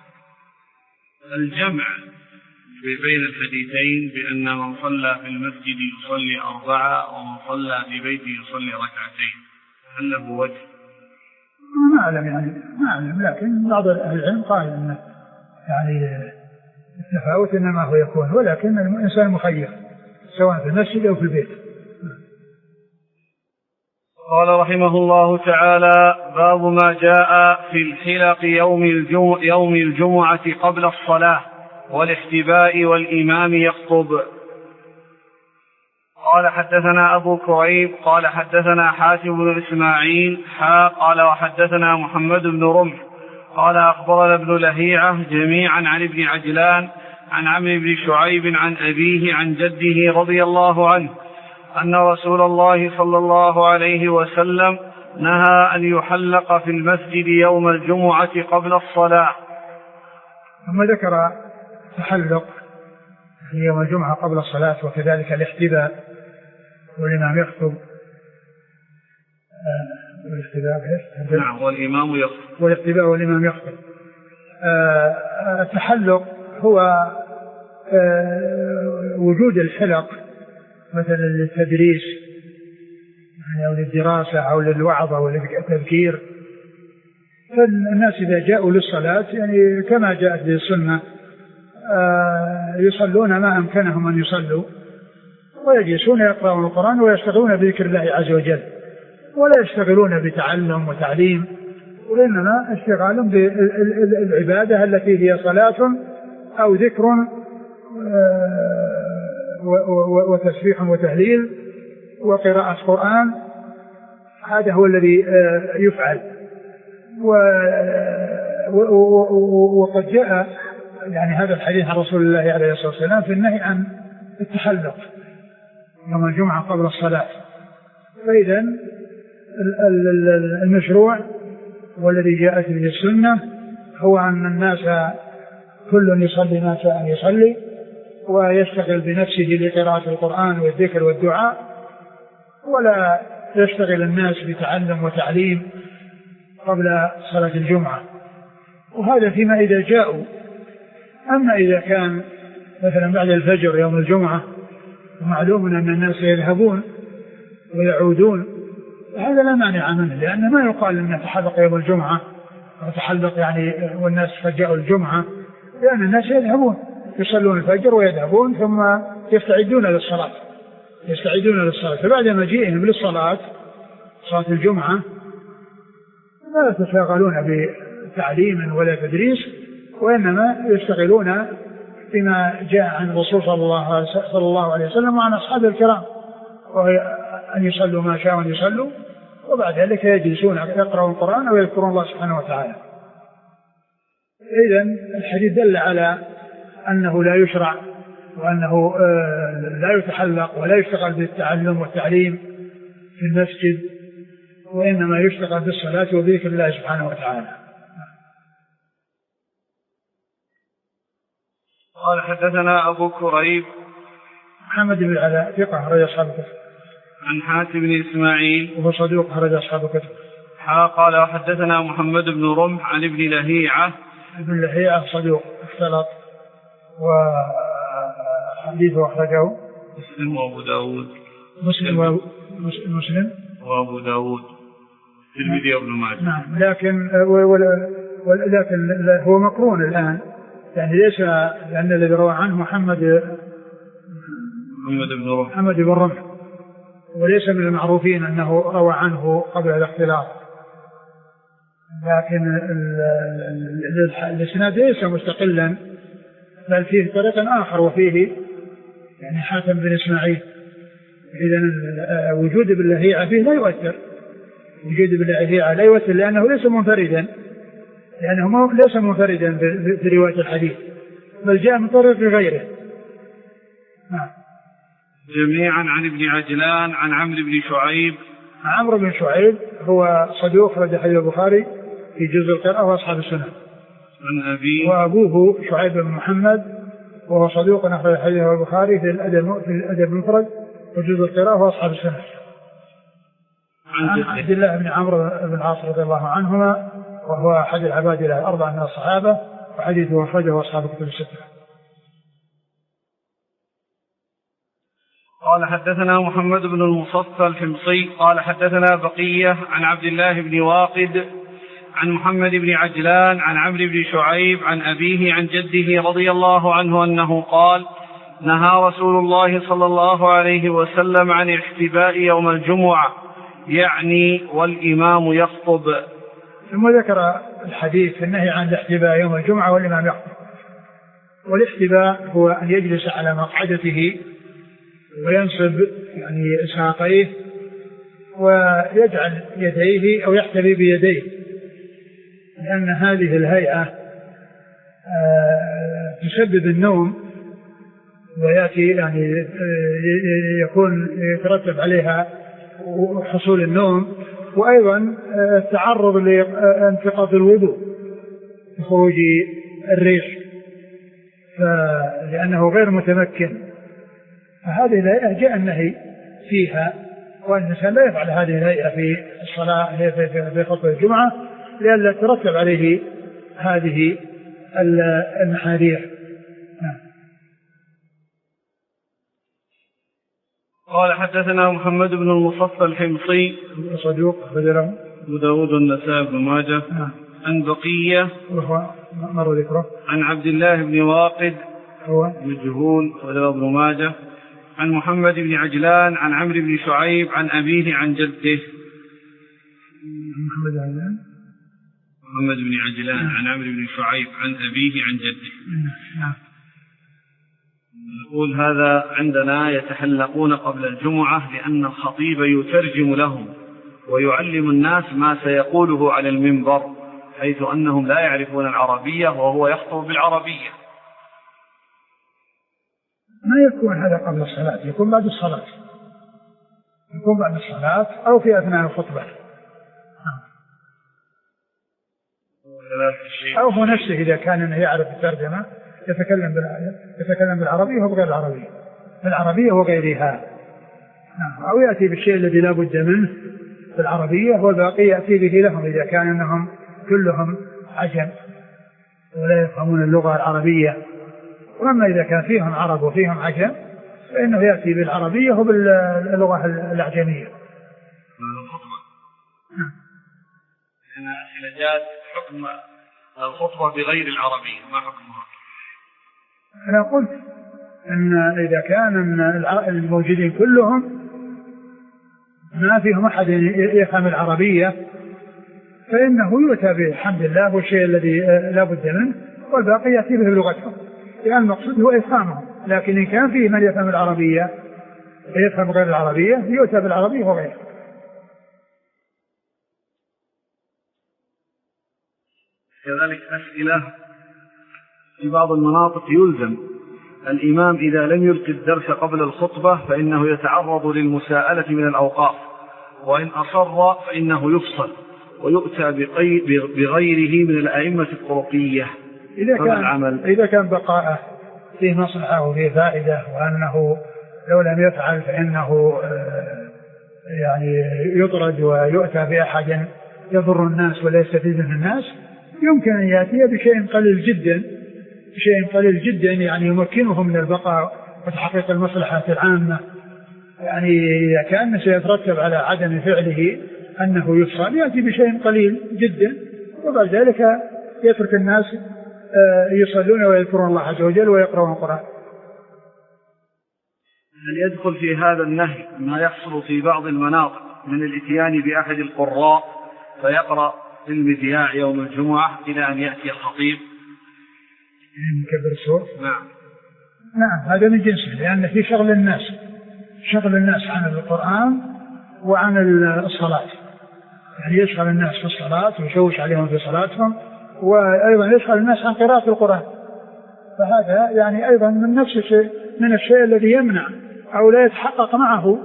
الجمع بين الحديثين بأن من صلى في المسجد يصلي أربعة ومن صلى في بيته يصلي ركعتين، هل له وجه؟ ما أعلم يعني ما أعلم، لكن بعض أهل العلم قال إن يعني التفاوت إنما هو يكون، ولكن الإنسان مخير سواء في المسجد أو في البيت. قال رحمه الله تعالى: باب ما جاء في الحلق يوم الجمعة, يوم الجمعة قبل الصلاة والاحتباء والإمام يخطب. قال حدثنا أبو كريب قال حدثنا حاتم بن إسماعيل حا قال وحدثنا محمد بن رمح قال أخبرنا ابن لهيعة جميعا عن ابن عجلان عن عمرو بن شعيب عن أبيه عن جده رضي الله عنه أن رسول الله صلى الله عليه وسلم نهى أن يحلق في المسجد يوم الجمعة قبل الصلاة. ثم ذكر تحلق في يوم الجمعة قبل الصلاة وكذلك الاحتباء والإمام يخطب. والاحتباء نعم والإمام يخطب والاحتباء والإمام يخطب. التحلق هو وجود الحلق مثلا للتدريس أو للدراسة أو للوعظ أو للتذكير، فالناس إذا جاءوا للصلاة يعني كما جاءت به السنة يصلون ما أمكنهم أن يصلوا ويجلسون يقرأون القرآن ويشتغلون بذكر الله عز وجل، ولا يشتغلون بتعلم وتعليم، وإنما اشتغالهم بالعبادة التي هي صلاة أو ذكر وتسبيح وتهليل وقراءة قرآن. هذا هو الذي يفعل. وقد جاء يعني هذا الحديث عن رسول الله عليه الصلاة والسلام في النهي عن التحلق يوم الجمعة قبل الصلاة. فإذا المشروع والذي جاءت به السنة هو أن الناس كل يصلي ما شاء أن يصلي ويشتغل بنفسه لقراءة القرآن والذكر والدعاء، ولا يشتغل الناس بتعلم وتعليم قبل صلاة الجمعة. وهذا فيما إذا جاءوا. أما إذا كان مثلا بعد الفجر يوم الجمعة ومعلوم أن الناس يذهبون ويعودون، هذا لا مانع منه، لأن ما يقال أن تحلق يوم الجمعة وتحلق يعني والناس فجاءوا الجمعة، لأن الناس يذهبون يصلون الفجر ويذهبون ثم يستعدون للصلاة يستعدون للصلاة فبعد مجيئهم للصلاة صلاة الجمعة لا يتشاغلون بتعليم ولا تدريس، وإنما يشتغلون بما جاء عن الرسول صلى الله عليه وسلم وعن أصحابه الكرام، وهي أن يصلوا ما شاءوا أن يصلوا، وبعد ذلك يجلسون يقرأون القرآن ويذكرون الله سبحانه وتعالى. إذن الحديث دل على أنه لا يشرع وأنه لا يتحلق ولا يشتغل بالتعلم والتعليم في المسجد، وإنما يشتغل بالصلاة وبذكر الله سبحانه وتعالى. قال حدثنا أبو كريب محمد بن العلاء ثقة أخرج أصحاب الكتب. عن حاتم بن إسماعيل وهو صدوق أخرج أصحاب الكتب. قال حدثنا محمد بن رمح عن ابن لهيعة. ابن لهيعة صدوق اختلط وحديثه أخرجه مسلم وأبو داود. مسلم وأبو مسلم وأبو داود الترمذي وابن ماجه. نعم، لكن ولكن هو مقرون الآن، يعني ليس لأن الذي روى عنه محمد محمد بن رمح محمد بن رمح، وليس من المعروفين أنه روى عنه قبل الاختلاط. لكن الإسناد ليس مستقلا، بل فيه طريق آخر وفيه يعني حاتم بن إسماعيل. إذن وجود ابن لهيعة فيه لا يؤثر، وجود ابن لهيعة لا يؤثر لأنه ليس منفردا، لأنه ليس منفردا في رواية الحديث، بل جاء من طريق غيره. نعم. جميعا عن ابن عجلان عن عمرو بن شعيب. عمرو بن شعيب هو صدوق أخرج حديث البخاري في جزء القراءة وأصحاب السنن. عن أبيه وأبوه شعيب بن محمد وهو صدوق أخرج حديث البخاري في الأدب في الأدب المفرد وجزء القراءة وأصحاب السنن. عن عبد الله بن عمرو بن العاص رضي الله عنهما وهو أحد العباد الأربعة من الصحابة وحديثه أخرجه أصحاب الكتب الستة. قال حدثنا محمد بن المصفى الحمصي قال حدثنا بقية عن عبد الله بن واقد عن محمد بن عجلان عن عمرو بن شعيب عن أبيه عن جده رضي الله عنه أنه قال نهى رسول الله صلى الله عليه وسلم عن الاحتباء يوم الجمعة، يعني والإمام يخطب. ثم ذكر الحديث النهي عن الاحتباء يوم الجمعة والإمام يخطب. والاحتباء هو أن يجلس على مقعدته وينصب يعني ساقيه ويجعل يديه أو يحتبي بيديه، لأن هذه الهيئة تسبب النوم ويأتي يعني يكون يترتب عليها حصول النوم، وأيضا التعرض لانتقاض الوضوء بخروج الريح لأنه غير متمكن. فهذه الهيئة جاء النهي فيها، والإنسان لا يفعل هذه الهيئة في الصلاة في خطبة الجمعة لئلا ترتب عليه هذه المحاذير. قال حدثنا محمد بن المصفى الحمصي صدوق بدره أبو داود النسائي بن ماجه عن بقية وهو مر ذكره عن عبد الله بن واقد هو مجهول وله ابن ماجه عن محمد بن عجلان عن عمرو بن شعيب عن أبيه عن جده. محمد عجلان محمد بن عجلان عن عمرو بن شعيب عن أبيه عن جده. نعم. نقول هذا عندنا يتحلقون قبل الجمعة لأن الخطيب يترجم لهم ويعلم الناس ما سيقوله على المنبر، حيث أنهم لا يعرفون العربية وهو يخطب بالعربية. ما يكون هذا قبل الصلاة، يكون بعد الصلاة، يكون بعد الصلاة أو في أثناء الخطبة، أو هو نفسه إذا كان يعرف الترجمة يتكلم يتكلم بالعربية وبغير العربية، بالعربية وغيرها، أو يأتي بالشيء الذي لا بد منه بالعربية والباقي يأتي به لهم إذا كان أنهم كلهم عجم ولا يفهمون اللغة العربية. وأما إذا كان فيهم عرب وفيهم عجم فإنه يأتي بالعربية وباللغة الأعجمية. لأن أسئلة حكم الخطبة بغير العربية ما حكمها؟ أنا قلت أن إذا كان الموجودين كلهم ما فيهم أحد يفهم العربية فإنه يؤتى بالحمد لله والشيء الذي لا بد منه والباقي يأتي به بلغتهم، لأن المقصود هو إفهامهم. لكن إن كان فيه من يفهم العربية ويفهم غير العربية يؤتى بالعربية وغيره. كذلك أسئلة في بعض المناطق يلزم الإمام إذا لم يلقي الدرس قبل الخطبة فإنه يتعرض للمساءلة من الأوقاف، وإن أصر فإنه يفصل ويؤتى بغيره من الأئمة الطرقية. إذا كان, العمل. إذا كان بقاءه فيه مصلحة وفيه فائدة وأنه لو لم يفعل فإنه يعني يطرد ويؤتى بأحد يضر الناس ولا يستفيد من الناس، يمكن أن يأتي بشيء قليل جدا شيء قليل جدا يعني يمكنه من البقاء وتحقيق المصلحة العامة. يعني إذا كان سيترتب على عدم فعله أنه يفصل يأتي بشيء قليل جدا وبعد ذلك يترك الناس يصلون ويذكرون الله عز وجل ويقرؤون القرآن. هل يدخل في هذا النهي ما يحصل في بعض المناطق من الاتيان بأحد القراء فيقرأ في المذياع يوم الجمعة إلى أن يأتي الخطيب؟ مكبر الصوت. نعم. نعم هذا من جنسه، لأن في شغل الناس شغل الناس عن القرآن وعن الصلاة، يعني يشغل الناس في الصلاة ويشوش عليهم في صلاتهم، وأيضا يشغل الناس عن قراءة القرآن، فهذا يعني أيضا من نفس الشيء من الشيء الذي يمنع أو لا يتحقق معه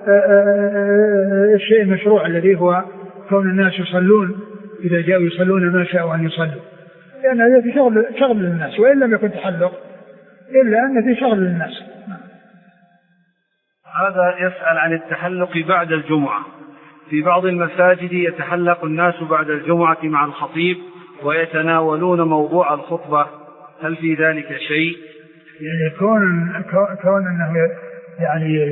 الشيء المشروع الذي هو كون الناس يصلون إذا جاءوا يصلون ما شاءوا أن يصلوا، لأن هذا في شغل شغل للناس، وإن لم يكن تحلق إلا أن في شغل للناس. هذا يسأل عن التحلق بعد الجمعة. في بعض المساجد يتحلق الناس بعد الجمعة مع الخطيب ويتناولون موضوع الخطبة، هل في ذلك شيء؟ يعني كون كون أنه يعني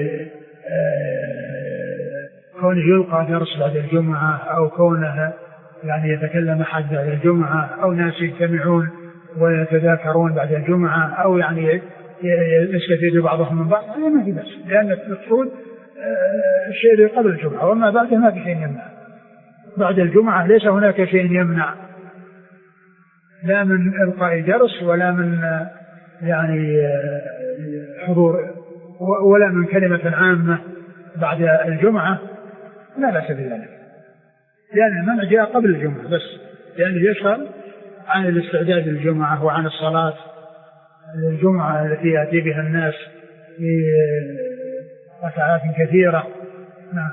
كونه يلقى درس بعد الجمعة، أو كونه يعني يتكلم أحد بعد الجمعة، أو ناس يجتمعون ويتذاكرون بعد الجمعة، أو يعني يستفيد بعضهم من بعض، هذا ما في بس، لأن المفروض الشيء اللي قبل الجمعة، وما بعده ما في شيء يمنع. بعد الجمعة ليس هناك شيء يمنع، لا من إلقاء درس ولا من يعني حضور ولا من كلمة عامة بعد الجمعة، لا بأس بذلك، لأن المنع جاء قبل الجمعة بس، لأنه يشغل عن الاستعداد للجمعة وعن الصلاة الجمعة التي يأتي بها الناس في ركعات كثيرة. نعم.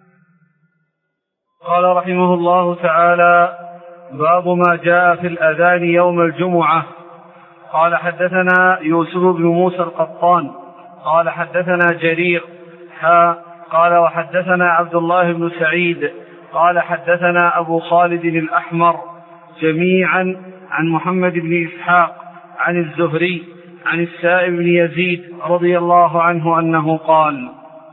قال رحمه الله تعالى: باب ما جاء في الأذان يوم الجمعة. قال حدثنا يوسف بن موسى القطان قال حدثنا جرير حا قال وحدثنا عبد الله بن سعيد قال حدثنا أبو خالد الأحمر جميعا عن محمد بن إسحاق عن الزهري عن السائب بن يزيد رضي الله عنه أنه قال: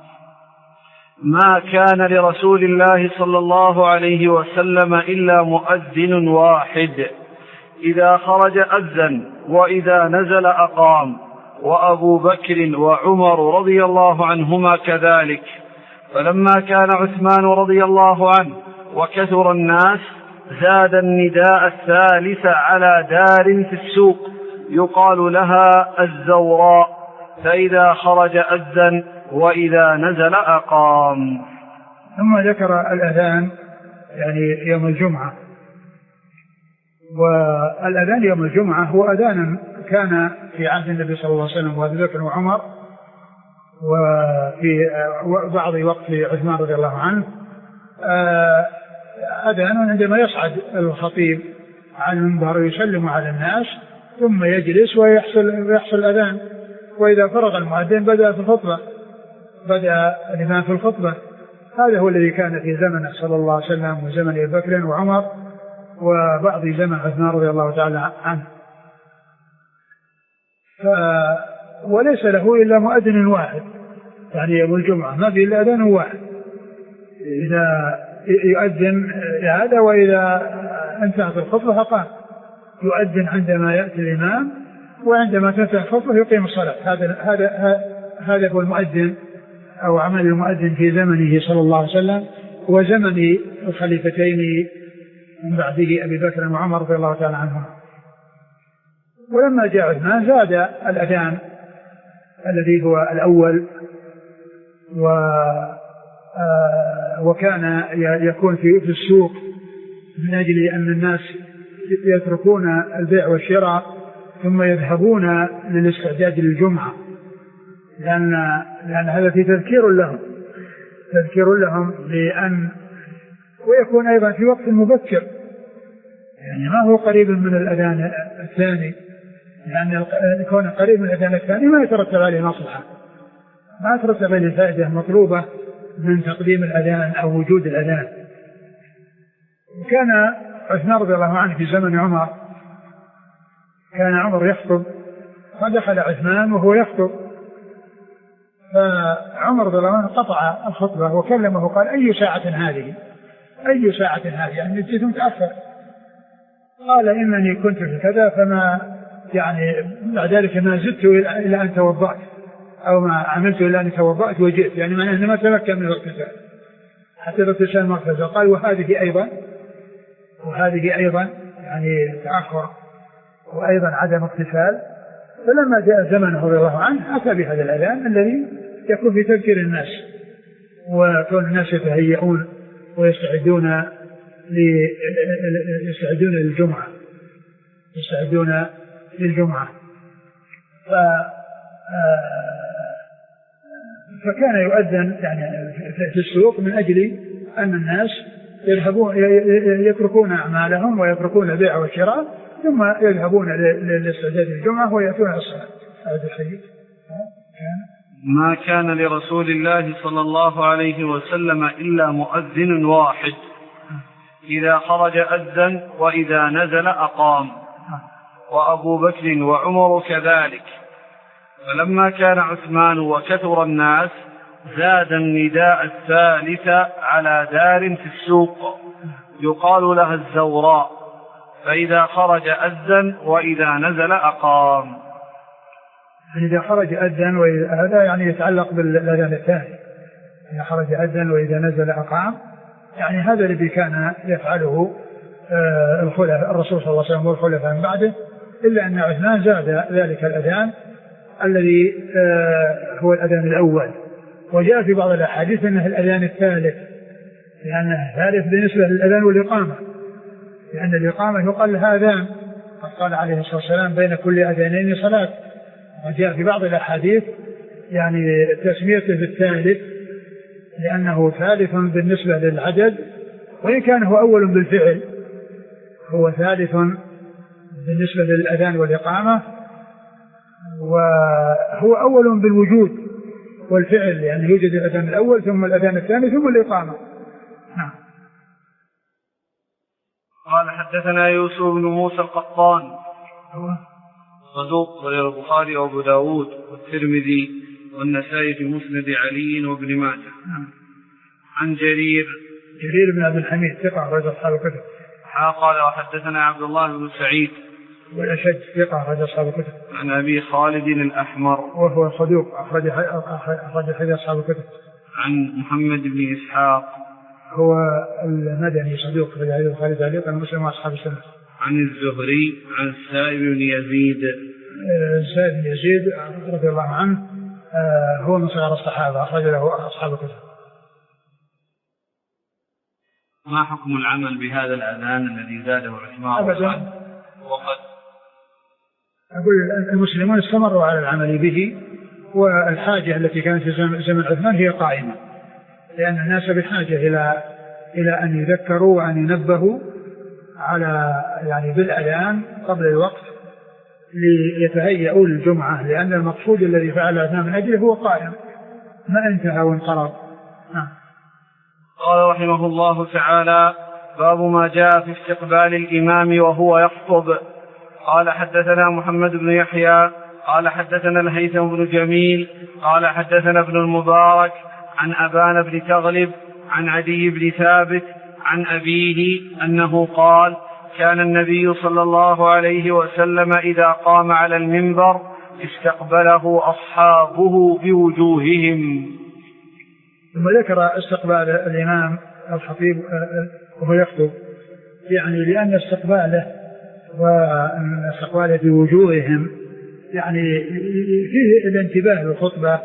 ما كان لرسول الله صلى الله عليه وسلم إلا مؤذن واحد، إذا خرج أذن وإذا نزل أقام، وأبو بكر وعمر رضي الله عنهما كذلك. فلما كان عثمان رضي الله عنه وكثر الناس زاد النداء الثالث على دار في السوق يقال لها الزوراء، فإذا خرج أذن وإذا نزل أقام. ثم ذكر الأذان يعني يوم الجمعة. والأذان يوم الجمعة هو أذان كان في عهد النبي صلى الله عليه وسلم وأبي بكر وعمر، وفي بعض وقت عثمان رضي الله عنه، أذان عندما يصعد الخطيب على المنبر ويسلم على الناس ثم يجلس ويحصل ويحصل الأذان، وإذا فرغ المؤذن بدأ في الخطبة بدأ الإمام في الخطبة. هذا هو الذي كان في زمنه صلى الله عليه وسلم وزمن أبي بكر وعمر وبعض زمن عثمان رضي الله تعالى عنه. ف... وليس له إلا مؤذن واحد، يعني يوم الجمعة ما في إلا أذان واحد، إذا يؤذن هذا وإذا انتهت الخطبة فقام، يؤذن عندما يأتي الإمام وعندما تنتهي الخطبة يقيم الصلاة. هذا هذا هذا هو المؤذن أو عمل المؤذن في زمنه صلى الله عليه وسلم وزمن الخليفتين من بعده أبي بكر وعمر رضي الله تعالى عنهما. ولما جاء عثمان زاد الأذان الذي هو الأول، و وكان يكون في السوق من أجل أن الناس يتركون البيع والشراء ثم يذهبون للاستعداد للجمعة، لأن, لأن هذا في تذكير لهم تذكير لهم لأن ويكون أيضا في وقت مبكر، يعني ما هو قريب من الأذان الثاني، لأن يكون قريب من الأذان الثاني ما يترتب عليه مصلحة، ما يترتب عليه فائدة مطلوبة من تقديم الأذان أو وجود الأذان. وكان عثمان رضي الله عنه في زمن عمر كان عمر يخطب فدخل عثمان وهو يخطب، فعمر رضي الله عنه قطع الخطبة وكلمه وقال: أي ساعة هذه أي ساعة هذه يعني جئت متأخر. قال: إنني كنت في كذا، فما يعني بعد ذلك ما زدت إلى أن توضأت أو ما عملت إلى أن توضأت وجئت، يعني معناه أنه ما تمكن من الاغتسال حتى الاغتسال ما اغتسل. قال: وهذه أيضا وهذه أيضا يعني تأخر وأيضا عدم اقتفال. فلما جاء زمنه رضي الله عنه أتى بهذا الأذان الذي يكون في تذكير الناس، وكون الناس يتهيئون ويستعدون يستعدون للجمعة يستعدون للجمعة ف فكان يؤذن يعني في السوق من أجل أن الناس يذهبون يتركون أعمالهم ويتركون البيع والشراء ثم يذهبون لاستعداد الجمعة ويأتون الصلاة. هذا الحديث ما كان لرسول الله صلى الله عليه وسلم إلا مؤذن واحد، إذا خرج أذن وإذا نزل أقام، وأبو بكر وعمر كذلك. فلما كان عثمان وكثر الناس زاد النداء الثالث على دار في السوق يقال لها الزوراء، فإذا خرج أذن وإذا نزل أقام. إذا خرج أذن وهذا يعني يتعلق بالأذان الثاني، إذا خرج أذن وإذا نزل أقام، يعني هذا الذي كان يفعله الخلفاء الرسول صلى الله عليه وسلم والخلفاء من بعده، إلا أن عثمان زاد ذلك الأذان الذي هو الأذان الأول، وجاء في بعض الأحاديث أنه الأذان الثالث، لأنه ثالث بالنسبة للأذان والإقامة، لأن الإقامة يقال لها أذان، قد قال عليه الصلاة والسلام بين كل أذانين صلاة. وجاء في بعض الأحاديث يعني تسميته بالثالث لأنه ثالث بالنسبة للعدد، وإن كان هو أول بالفعل، هو ثالث بالنسبة للأذان والإقامة، وهو أول بالوجود والفعل، يعني يوجد الأذان الأول ثم الأذان الثاني ثم الإقامة. نعم. قال حدثنا يوسف بن موسى القطان صدوق غير البخاري وابو داود والترمذي والنسائي في مسند علي وابن ماجه. عن جرير جرير بن عبد الحميد ثقة رجل أصحاب الكتب. قال وحدثنا عبد الله بن سعيد والأشج ثقة رجل أصحاب الكتب. عن أبي خالد الأحمر وهو صدوق أخرج أخرج حديث أصحاب الكتب. عن محمد بن إسحاق هو المدني صدوق أخرج حديث خالد علي عن مسلم وأصحاب السنة. عن الزهري عن السائب بن يزيد السائب بن يزيد رضي الله عنه هو من صغار الصحابة أخرج له أصحاب الكتب. ما حكم العمل بهذا الأذان الذي زاده عثمان؟ أبدا. وقد أقول المسلمون استمروا على العمل به، والحاجة التي كانت في زمن عثمان هي قائمة، لأن الناس بحاجة إلى إلى أن يذكروا وأن ينبهوا على يعني بالأذان قبل الوقت ليتهيئوا للجمعة، لأن المقصود الذي فعل عثمان من أجله هو قائم ما انتهى وانقرض. نعم. قال رحمه الله تعالى: باب ما جاء في استقبال الإمام وهو يخطب. قال حدثنا محمد بن يحيى قال حدثنا الهيثم بن جميل قال حدثنا ابن المبارك عن أبان بن تغلب عن عدي بن ثابت عن أبيه أنه قال: كان النبي صلى الله عليه وسلم إذا قام على المنبر استقبله أصحابه بوجوههم. ثم ذكر استقبال الإمام الخطيب وهو يخطب، يعني لأن استقباله واستقباله بوجوههم يعني فيه الانتباه للخطبة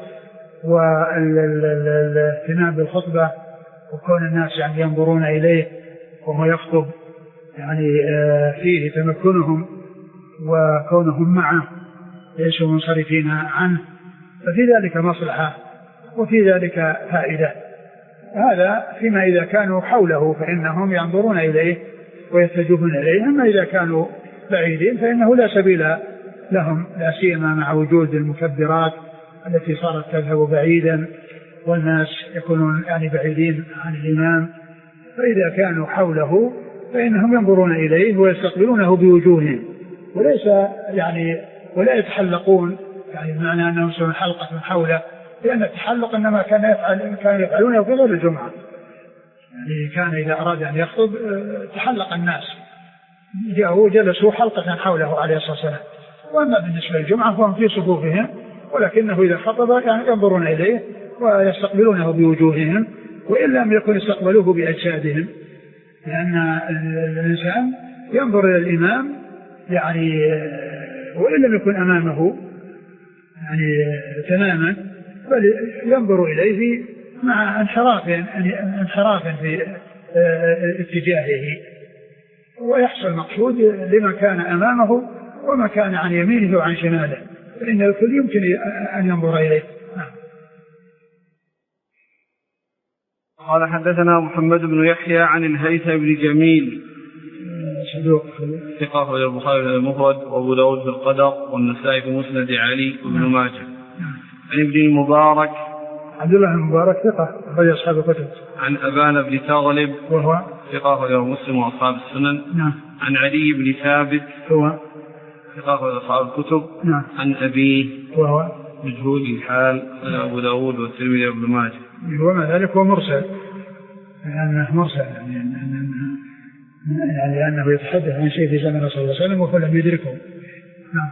والاهتمام بالخطبة، وكون الناس يعني ينظرون إليه وهو يخطب يعني فيه تمكنهم وكونهم معه ليسوا منصرفين عنه، ففي ذلك مصلحة وفي ذلك فائدة. هذا فيما إذا كانوا حوله فإنهم ينظرون إليه ويتجهون إليه، أما إذا كانوا بعيدين فإنه لا سبيل لهم، لا سيما مع وجود المكبرات التي صارت تذهب بعيدا والناس يكونون يعني بعيدين عن الإمام، فإذا كانوا حوله فإنهم ينظرون إليه ويستقبلونه بوجوههم، وليس يعني ولا يتحلقون يعني بمعنى أنهم يسوون حلقة حوله، لأن التحلق إنما كان يفعل كان يفعلونه في غير الجمعة، يعني كان إذا أراد أن يخطب تحلق الناس جاءوا جلسوا حلقة حوله عليه الصلاة والسلام. وأما بالنسبة للجمعة فهم في صفوفهم، ولكنه إذا خطب يعني ينظرون إليه ويستقبلونه بوجوههم، وإن لم يكن استقبلوه بأجسادهم، لأن الإنسان ينظر إلى الإمام يعني وإن لم يكن أمامه يعني تماما، بل ينظر إليه مع انحراف انحراف في اتجاهه، ويحصل مقصود لما كان أمامه وما كان عن يمينه وعن شماله، فإن الكل يمكن أن ينظر إليه. قال حدثنا محمد بن يحيى عن الهيثم بن جميل صدوق ثقة أخرج البخاري في المفرد وأبو داود في القدر والنسائي في مسند علي وابن ماجه. عن ابن المبارك عبد الله المبارك ثقة أخرج أصحاب الكتب. عن أبان بن تغلب وهو ثقة أخرجه مسلم وأصحاب السنن. نعم. عن علي بن ثابت هو ثقة أخرج أصحاب الكتب. نعم. عن أبيه وهو مجهول الحال أبو داود والترمذي وابن ماجه. وما ذلك هو مرسل، لأنه مرسل يعني يعني لأنه يتحدث عن شيء في زمن صلى الله عليه وسلم وفلم يدركه. نعم.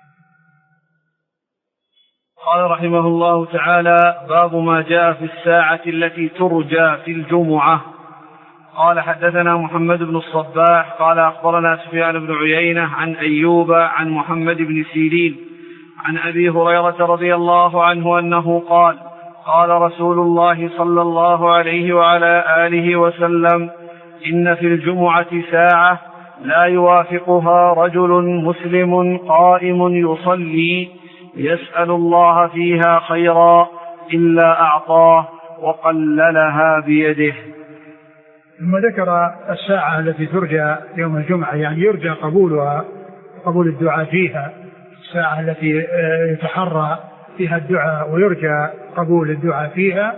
قال رحمه الله تعالى: باب ما جاء في الساعة التي ترجى في الجمعة. قال حدثنا محمد بن الصباح قال أخبرنا سفيان بن عيينة عن أيوب عن محمد بن سيرين عن أبي هريرة رضي الله عنه أنه قال: قال رسول الله صلى الله عليه وعلى آله وسلم: إن في الجمعة ساعة لا يوافقها رجل مسلم قائم يصلي يسأل الله فيها خيرا إلا أعطاه وقللها بيده. ثم ذكر الساعة التي ترجى يوم الجمعة، يعني يرجى قبولها، قبول الدعاء فيها، الساعة التي يتحرى فيها الدعاء ويرجى قبول الدعاء فيها.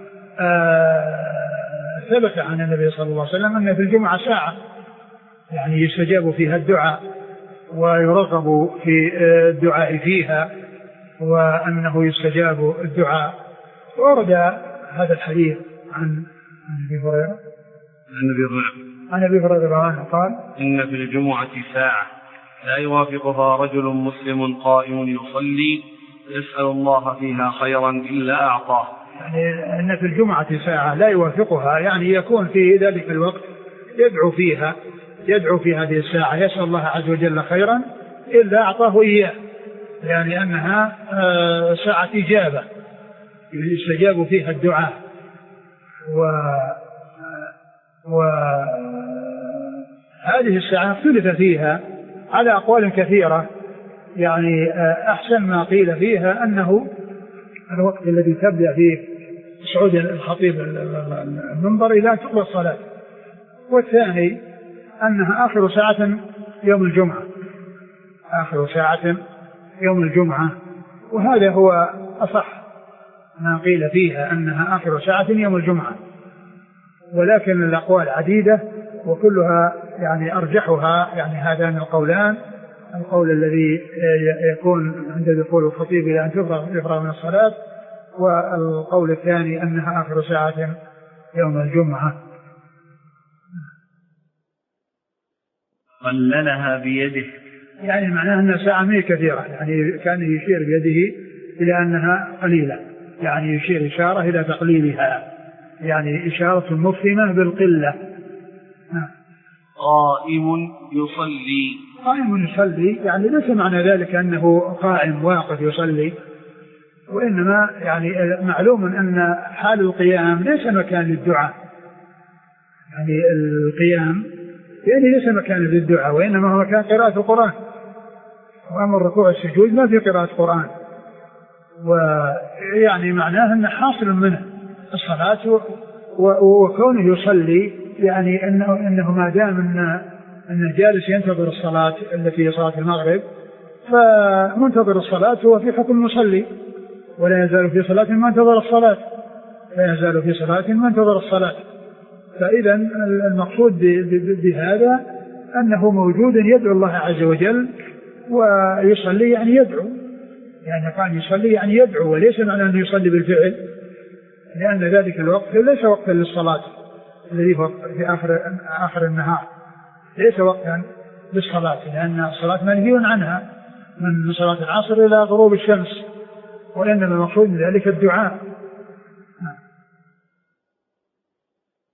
ثبت عن النبي صلى الله عليه وسلم أن في الجمعة ساعة يعني يستجاب فيها الدعاء ويرغب في الدعاء فيها، وأنه يستجاب الدعاء. ورد هذا الحديث عن أبي هريرة عن أبي هريرة قال: إن في الجمعة ساعة لا يوافقها رجل مسلم قائم يصلي يسأل الله فيها خيرا إلا أعطاه. يعني أن في الجمعة ساعة لا يوافقها، يعني يكون في ذلك الوقت يدعو فيها يدعو في هذه الساعة يسأل الله عز وجل خيرا إلا أعطاه إياه، يعني أنها ساعة إجابة يستجاب فيها الدعاء. و وهذه الساعة اختلف فيها على أقوال كثيرة، يعني أحسن ما قيل فيها أنه الوقت الذي تبدأ فيه صعود الخطيب المنبر إلى أن تقضى الصلاة، والثاني أنها آخر ساعة يوم الجمعة آخر ساعة يوم الجمعة وهذا هو أصح ما قيل فيها، أنها آخر ساعة يوم الجمعة. ولكن الأقوال عديدة وكلها يعني أرجحها يعني هذان القولان: القول الذي يكون عند دخول الخطيب إلى أن تفرغ من الصلاة، والقول الثاني أنها آخر ساعة يوم الجمعة. قللها بيده، يعني معناها أنها ساعة مئة كثيرة، يعني كان يشير بيده إلى أنها قليلة، يعني يشير إشارة إلى تقليلها، يعني إشارة مفهمة بالقلة. قائم يصلي قائم يصلي يعني ليس معنى ذلك أنه قائم واقف يصلي، وإنما يعني معلوم أن حال القيام ليس مكان للدعاء، يعني القيام يعني ليس مكان للدعاء وإنما هو مكان قراءة القرآن، وأما الركوع والسجود ما في قراءة القرآن، ويعني معناه أن حاصل منه الصلاة وكونه يصلي يعني أنه, إنه ما دام أن أنه جالس ينتظر الصلاة التي هي صلاة المغرب، فمنتظر الصلاة هو في حكم المصلي، ولا يزال في صلاة ما انتظر الصلاة لا يزال في صلاة ما انتظر الصلاة. فإذا المقصود بهذا أنه موجود يدعو الله عز وجل، ويصلي يعني يدعو، يعني قال يصلي يعني يدعو، وليس معنى أنه يصلي بالفعل، لأن ذلك الوقت ليس وقتا للصلاة الذي هو في آخر, آخر النهار، ليس وقتا للصلاة، لأن الصلاة منهي عنها من صلاة العصر إلى غروب الشمس، وإنما المقصود من ذلك الدعاء.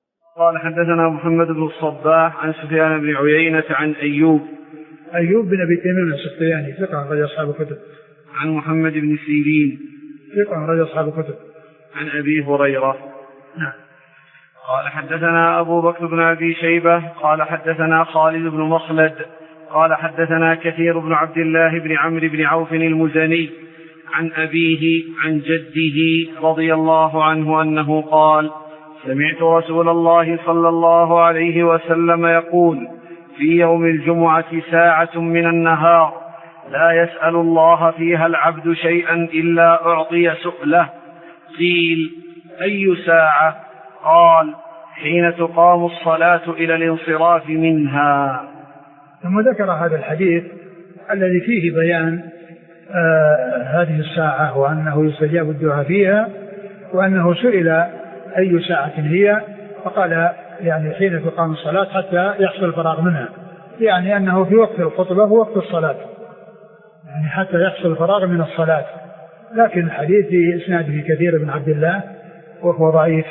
قال حدثنا محمد بن الصباح عن سفيان بن عيينة عن أيوب أيوب بن أبي تميم السختياني ثقة أخرج أصحاب الكتب. عن محمد بن سيرين ثقة أخرج أصحاب الكتب. عن أبي هريرة. نعم. قال حدثنا أبو بكر بن أبي شيبة قال حدثنا خالد بن مخلد قال حدثنا كثير بن عبد الله بن عمرو بن عوف المزني عن أبيه عن جده رضي الله عنه أنه قال سمعت رسول الله صلى الله عليه وسلم يقول في يوم الجمعة ساعة من النهار لا يسأل الله فيها العبد شيئا إلا أعطي سؤله. قيل أي ساعة؟ قال حين تقام الصلاة إلى الانصراف منها. ثم ذكر هذا الحديث الذي فيه بيان آه هذه الساعة وأنه يستجاب الدعاء فيها وأنه سئل أي ساعة هي فقال يعني حين تقام الصلاة حتى يحصل الفراغ منها، يعني أنه في وقت الخطبة ووقت الصلاة، يعني حتى يحصل الفراغ من الصلاة. لكن الحديث في إسناده كثير بن عبد الله وهو ضعيف،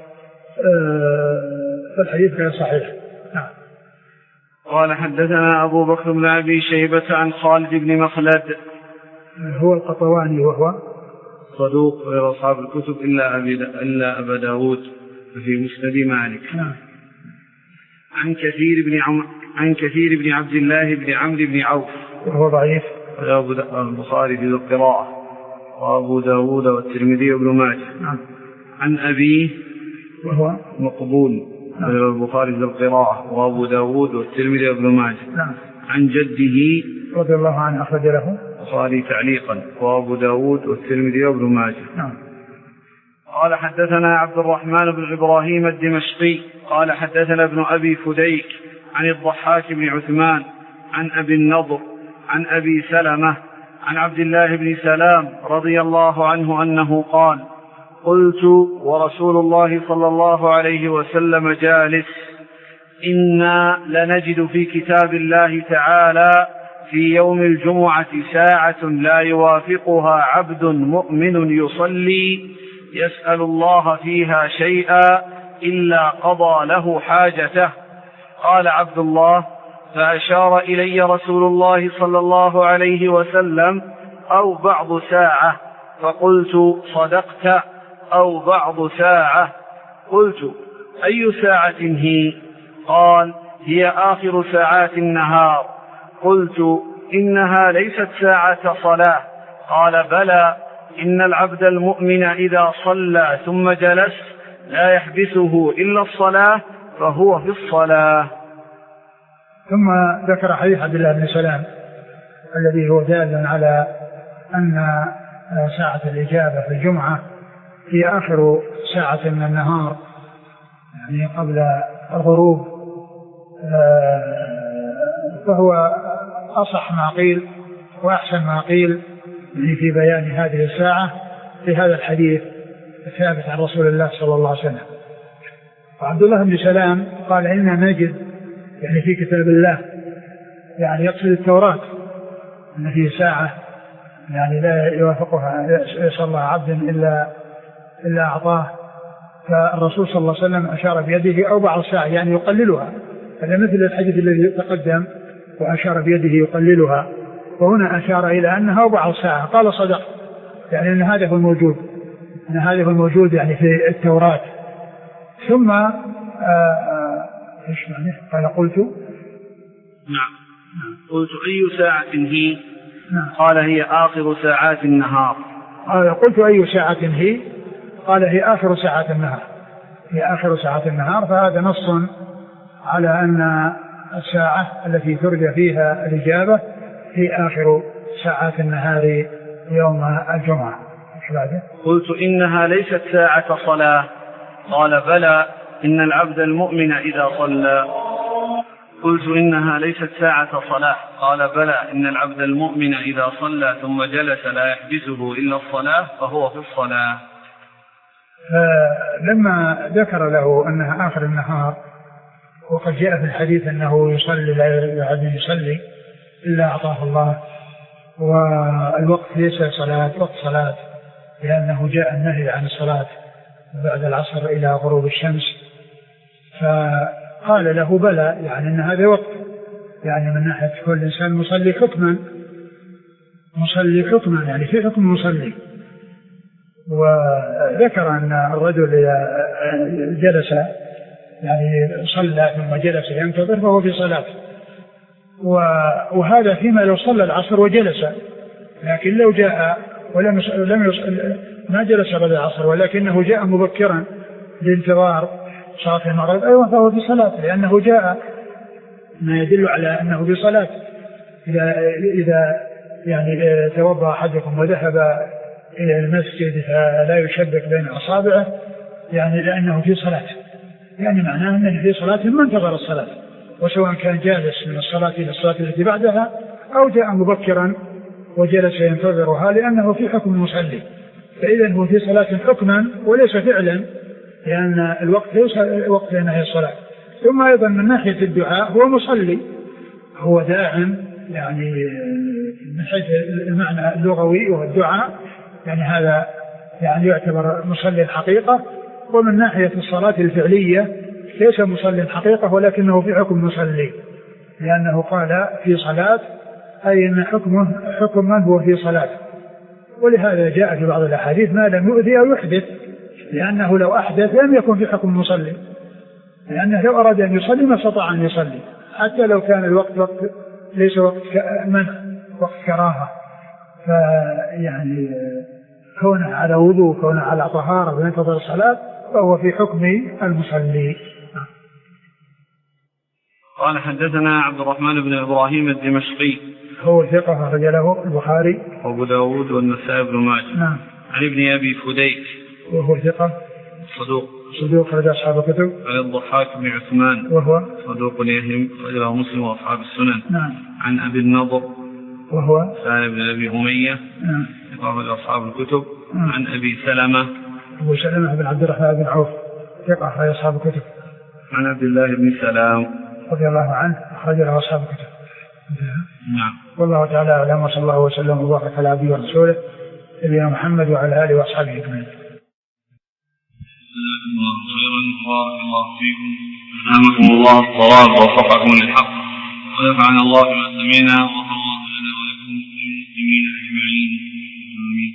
فالحديث غير صحيح. نعم. قال حدثنا أبو بكر بن أبي شيبة عن خالد بن مخلد هو القطواني وهو صدوق غير أصحاب الكتب إلا أبي إلا أبا داود في مسند مالك. نعم. عن كثير بن عم عن كثير بن عبد الله بن عمرو بن عوف وهو ضعيف، البخاري في القراءة وأبو داود والترمذي وابن ماجه. نعم. عن أبيه وهو مقبول غير البخاري في القراءة وأبو داود والترمذي وابن ماجه. نعم. عن جده رضي الله عنه أخرج له البخاري تعليقا وأبو داود والترمذي وابن ماجه. نعم. قال حدثنا عبد الرحمن بن إبراهيم الدمشقي قال حدثنا ابن أبي فديك عن الضحاك بن عثمان عن أبي النضر عن أبي سلمة عن عبد الله بن سلام رضي الله عنه أنه قال قلت ورسول الله صلى الله عليه وسلم جالس إنا لنجد في كتاب الله تعالى في يوم الجمعة ساعة لا يوافقها عبد مؤمن يصلي يسأل الله فيها شيئا إلا قضى له حاجته. قال عبد الله فأشار إلي رسول الله صلى الله عليه وسلم أو بعض ساعة، فقلت صدقت أو بعض ساعة. قلت أي ساعة هي؟ قال هي آخر ساعات النهار. قلت إنها ليست ساعة صلاة. قال بلى إن العبد المؤمن إذا صلى ثم جلس لا يحبسه إلا الصلاة فهو في الصلاة. ثم ذكر حديث عبد الله بن سلام الذي هو دال على أن ساعة الإجابة في الجمعة هي آخر ساعة من النهار، يعني قبل الغروب، فهو أصح ما قيل وأحسن ما قيل في بيان هذه الساعة في هذا الحديث الثابت عن رسول الله صلى الله عليه وسلم. وعبد الله بن سلام قال إننا نجد يعني في كتاب الله، يعني يقصد التوراة، أن فيه ساعة يعني لا يوافقها يسأل الله عبد إلا إلا أعطاه. فالرسول صلى الله عليه وسلم أشار بيده أو بعض ساعة يعني يقللها، هذا مثل الحديث الذي تقدم وأشار بيده يقللها، وهنا أشار إلى أنها أو بعض ساعة. قال صدق، يعني أن هذا هو الموجود، أن هذا هو الموجود يعني في التوراة. ثم إيش معنى؟ قال قلت نعم قلت أي ساعة هي؟ نعم. قال هي آخر ساعات النهار. قال قلت أي ساعة هي؟ قال هي آخر ساعات النهار، هي آخر ساعات النهار. فهذا نص على أن الساعة التي ترجى فيها الإجابة هي آخر ساعات النهار يوم الجمعة. قلت إنها ليست ساعة صلاة. قال بلى إن العبد المؤمن إذا صلى. قلت إنها ليست ساعة صلاة. قال بلى إن العبد المؤمن إذا صلى ثم جلس لا يحبسه إلا الصلاة فهو في الصلاة. لما ذكر له أنها آخر النهار، وقد جاء في الحديث أنه يصلي لا يعد يصلي إلا أعطاه الله، والوقت ليس صلاة وقت صلاة، لأنه جاء النهي عن الصلاة بعد العصر إلى غروب الشمس، فقال له بلى، يعني أن هذا وقت، يعني من ناحية كل إنسان مصلي حكما، مصلي حكما يعني في حكم مصلي. وذكر أن الرجل جلس يعني صلى ثم جلس ينتظر فهو في صلاة، وهذا فيما لو صلى العصر وجلس، لكن لو جاء ولم لم ما جلس بعد العصر ولكنه جاء مبكرا لانتظار صلاة المغرب أيضا فهو في صلاة، لأنه جاء ما يدل على أنه في صلاة. إذا إذا يعني توضأ أحدكم وذهب إلى المسجد فلا يشبك بين أصابعه يعني لأنه في صلاة، يعني معناه أنه في صلاة ما انتظر الصلاة، وسواء كان جالس من الصلاة إلى الصلاة التي بعدها أو جاء مبكرا وجلس ينتظرها لأنه في حكم المصلي. فإذا هو في صلاة حكما وليس فعلا، لأن الوقت ليس وقت لأنها الصلاة. ثم أيضا من ناحية الدعاء هو مصلي، هو داعم، يعني من حيث المعنى اللغوي والدعاء يعني هذا يعني يعتبر مصلي الحقيقة. ومن ناحية الصلاة الفعلية ليس مصلي الحقيقة ولكنه في حكم مصلي، لأنه قال في صلاة أي أن حكمه حكم من هو في صلاة. ولهذا جاء في بعض الأحاديث ما لم يؤذي أو يحدث، لأنه لو أحدث لم يكن في حكم مصلي، لأنه لو أراد أن يصلي ما استطاع أن يصلي حتى لو كان الوقت وقت ليس وقت منع، وقت كراهة. فيعني كونه على وضوء كونه على طهارة وينتظر الصلاة فهو في حكم المصلي. قال حدثنا عبد الرحمن بن إبراهيم الدمشقي هو ثقة أخرج له البخاري وأبو داود والنسائي بن ماجه. نعم. عن ابن أبي فديك وهو ثقة صدوق صدوق أخرج أصحاب الكتب. عن الضحاك بن عثمان وهو صدوق يهم أخرجه مسلم وأصحاب السنن. نعم. عن أبي النضر وهو سالم بن أبي أمية نعم أخرج أصحاب الكتب. نعم. عن أبي سلمة أبو سلمة بن عبد الرحمن بن عوف ثقة أخرج أصحاب الكتب. عن عبد الله بن سلام رضي الله عنه أخرج له أصحاب الكتب. نعم. والله تعالى أعلم، وصلى الله وسلم وبارك على عبده ورسوله نبينا محمد وعلى آله وأصحابه أجمعين. جزاكم الله خيرا وبارك الله فيكم، ألهمكم الله الصواب ووفقكم للحق، ونفعنا الله بما سمعنا وغفر الله لنا ولكم وللمسلمين أجمعين، آمين.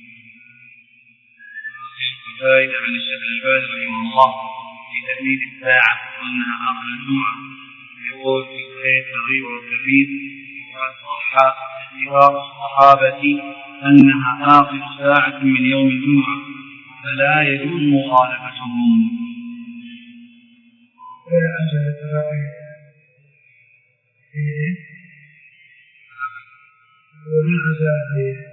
فائدة عن الشيخ الألباني رحمه الله في تأمين الساعة وأنها آخر الجمعة، يقول في صحيح الصغير والكبير وقد صح اتفاق الصحابة أنها آخر ساعة من يوم الجمعة فلا يجوز مخالفتهم. ولا أنزل اتفاق ومن عزاء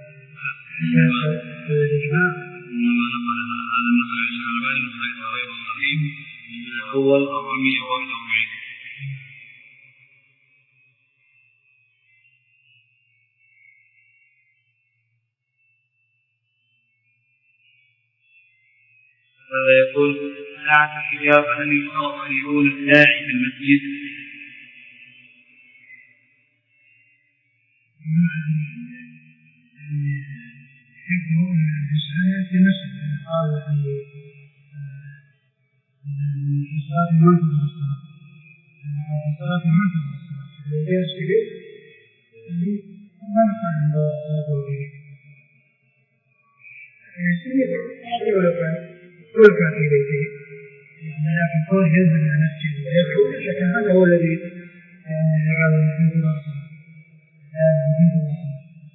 في الإجماع إنما نقل هذا النقل عن الشيخ الألباني من صحيح الصغير والكبير من الأول أربعمائة وواحد وأربعين. هذا يقول ساعة الحجاب هل يشترط أن يكون الداعي في المسجد؟ يكون الإنسان في المسجد قال في صلاة المنتظر الصلاة في صلاة المنتظر الصلاة الذي يسجد ما نقال عنده صلاة الوحيد يسجد ولو كان ولو كان في بيته، لكن كونه ينزل من المسجد ويدعو لكن هذا هو الذي يجعل ينتظر الصلاة ينتظر الصلاة.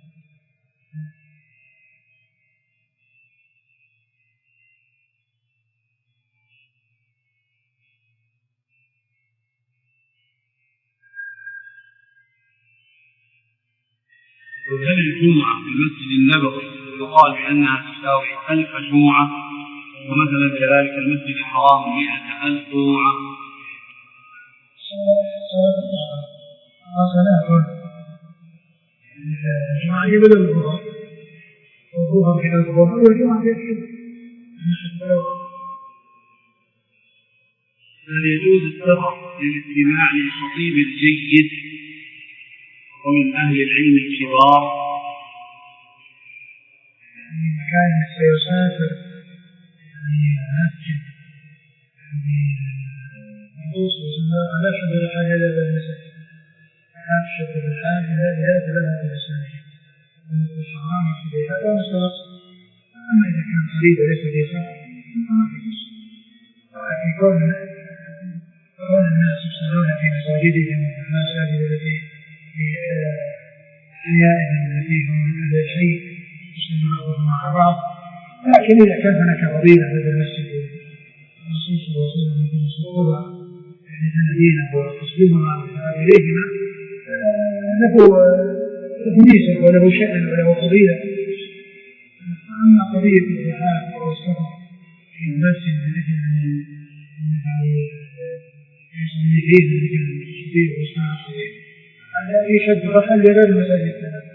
هل الجمعة في المسجد النبوي يقال بأنها تساوي ألف جمعة، ومثلا كذلك المسجد الحرام مئة ألف جمعة؟ صلاة الجمعة يبدأ الظهر والظهر إلى الظهر والجمعة يكفي. هل يجوز السفر للاستماع للخطيب الجيد ومن أهل العلم الكبار؟ يعني كان سيسافر يعني مسجد يعني بالحاجة إلى المساجد أشد بالحاجة إلى ثلاثة المساجد من الحرام في هذا مسألة. أما إذا كان قريب ليس بيسار ما في قصة. لكن كون كون الناس يصلون في مساجدهم وفي المساجد التي في أحيائهم التي هم من هذا الشيء يصلون مع بعض، لكن إذا كان هناك فضيلة هذا المسجد الرسول صلى الله عليه وسلم مثل سقوطا يعني تنبينا وتصديقنا إليهما له ميزة وله شأن وله فضيلة. أما قضية الجهاد والسفر في المسجد من أجل أن يصلي فيه من أجل الصديق والسنة الصديق هذا يشد رحل لغير المساجد الثلاثة.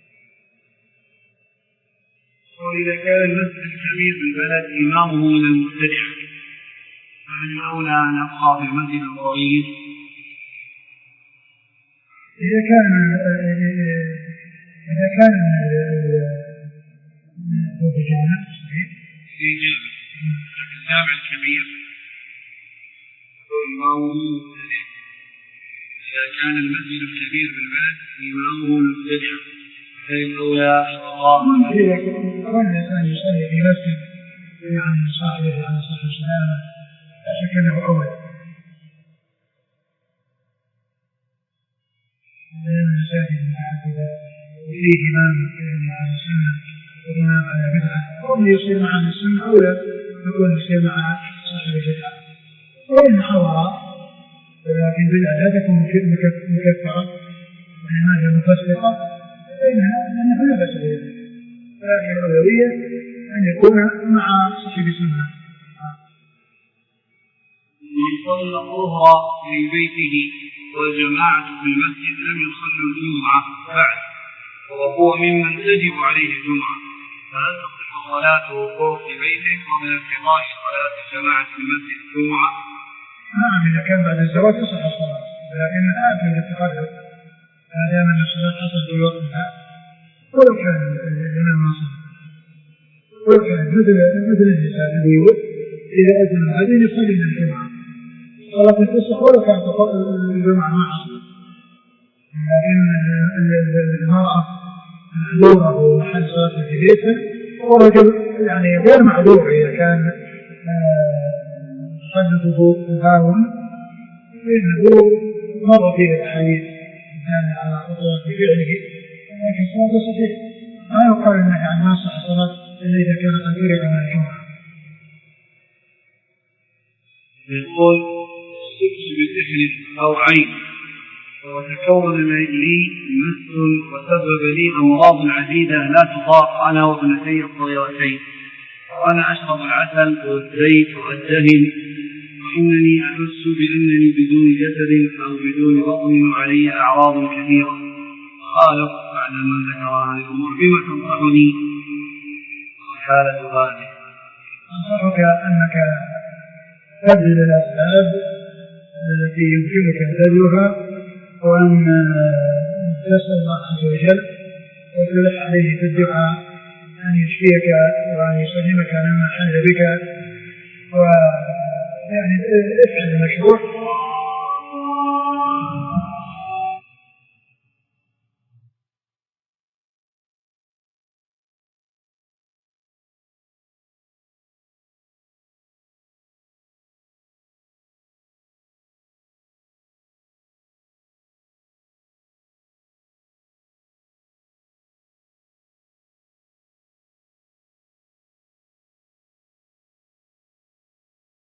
وإذا كان المسجد الكبير بالبلد إمامه من المبتدع فهل الأولى أن يبقى في المسجد الصغير؟ إذا كان إذا كان الجامع صحيح في جامع الجامع الكبير إمامه مبتدع. إذا كان المسجد الكبير بالبلد إمامه مبتدع فهل الأولى إذا كان الإنسان يصلي في مسجد عن صاحبه عن صاحب السلامة لا شك أنه أول. لأن المساجد المتعددة فيه إمام على السنة وإمام على بدعة واللي يصير مع السنة أولى يكون يصير مع صاحب البدعة. وإن حضر ولكن بدعة لا تكون مكفرة وإنما هي مفسقة فإنها أنها لا بأس بها، لكن الأولوية أن يكون مع صاحب السنة. من صلى الظهر في بيته والجماعة في المسجد لم يصلوا الجمعة بعد وهو ممن تجب عليه الجمعة، فهل تصح صلاته في بيته قبل انقضاء صلاة الجماعة في المسجد الجمعة؟ نعم إذا كان بعد الزواج تصح الصلاة، لكن آخر التقرب ما دام أن الصلاة حصلت في وقتها ولو كان الإمام ناصر ولو كان مثل مثل النساء الذي إذا أذن هذين يصلي من الجمعة صلاة تصح ولو كان الجمعة ما حصلت. لكن المرأة معذورة ومحل صلاة في بيتها ورجل يعني غير معذور إذا كان حدثه مهاون فإنه مر في الحديث كان على خطوة في فعله لكن صلاة صحيح ما يقال أنه يعني ما صح صلاة إلا إذا كان قريبا من الجمعة. يقول السكس بسحر أو عين وتكون لي مس وسبب لي أمراض عديدة لا تطاق أنا وابنتي الصغيرتين، وأنا أشرب العسل والزيت والدهن وإنني أحس بأنني بدون جسد أو بدون بطن وعلي أعراض كثيرة. قال بعد ما ذكر هذه الأمور بما تنصحني حالة هذه؟ أنصحك أنك تبذل الأسباب التي يمكنك بذلها وأن تسأل الله عز وجل وتلح عليه في الدعاء أن يشفيك وأن يسلمك مما حل بك، ويعني افعل المشروع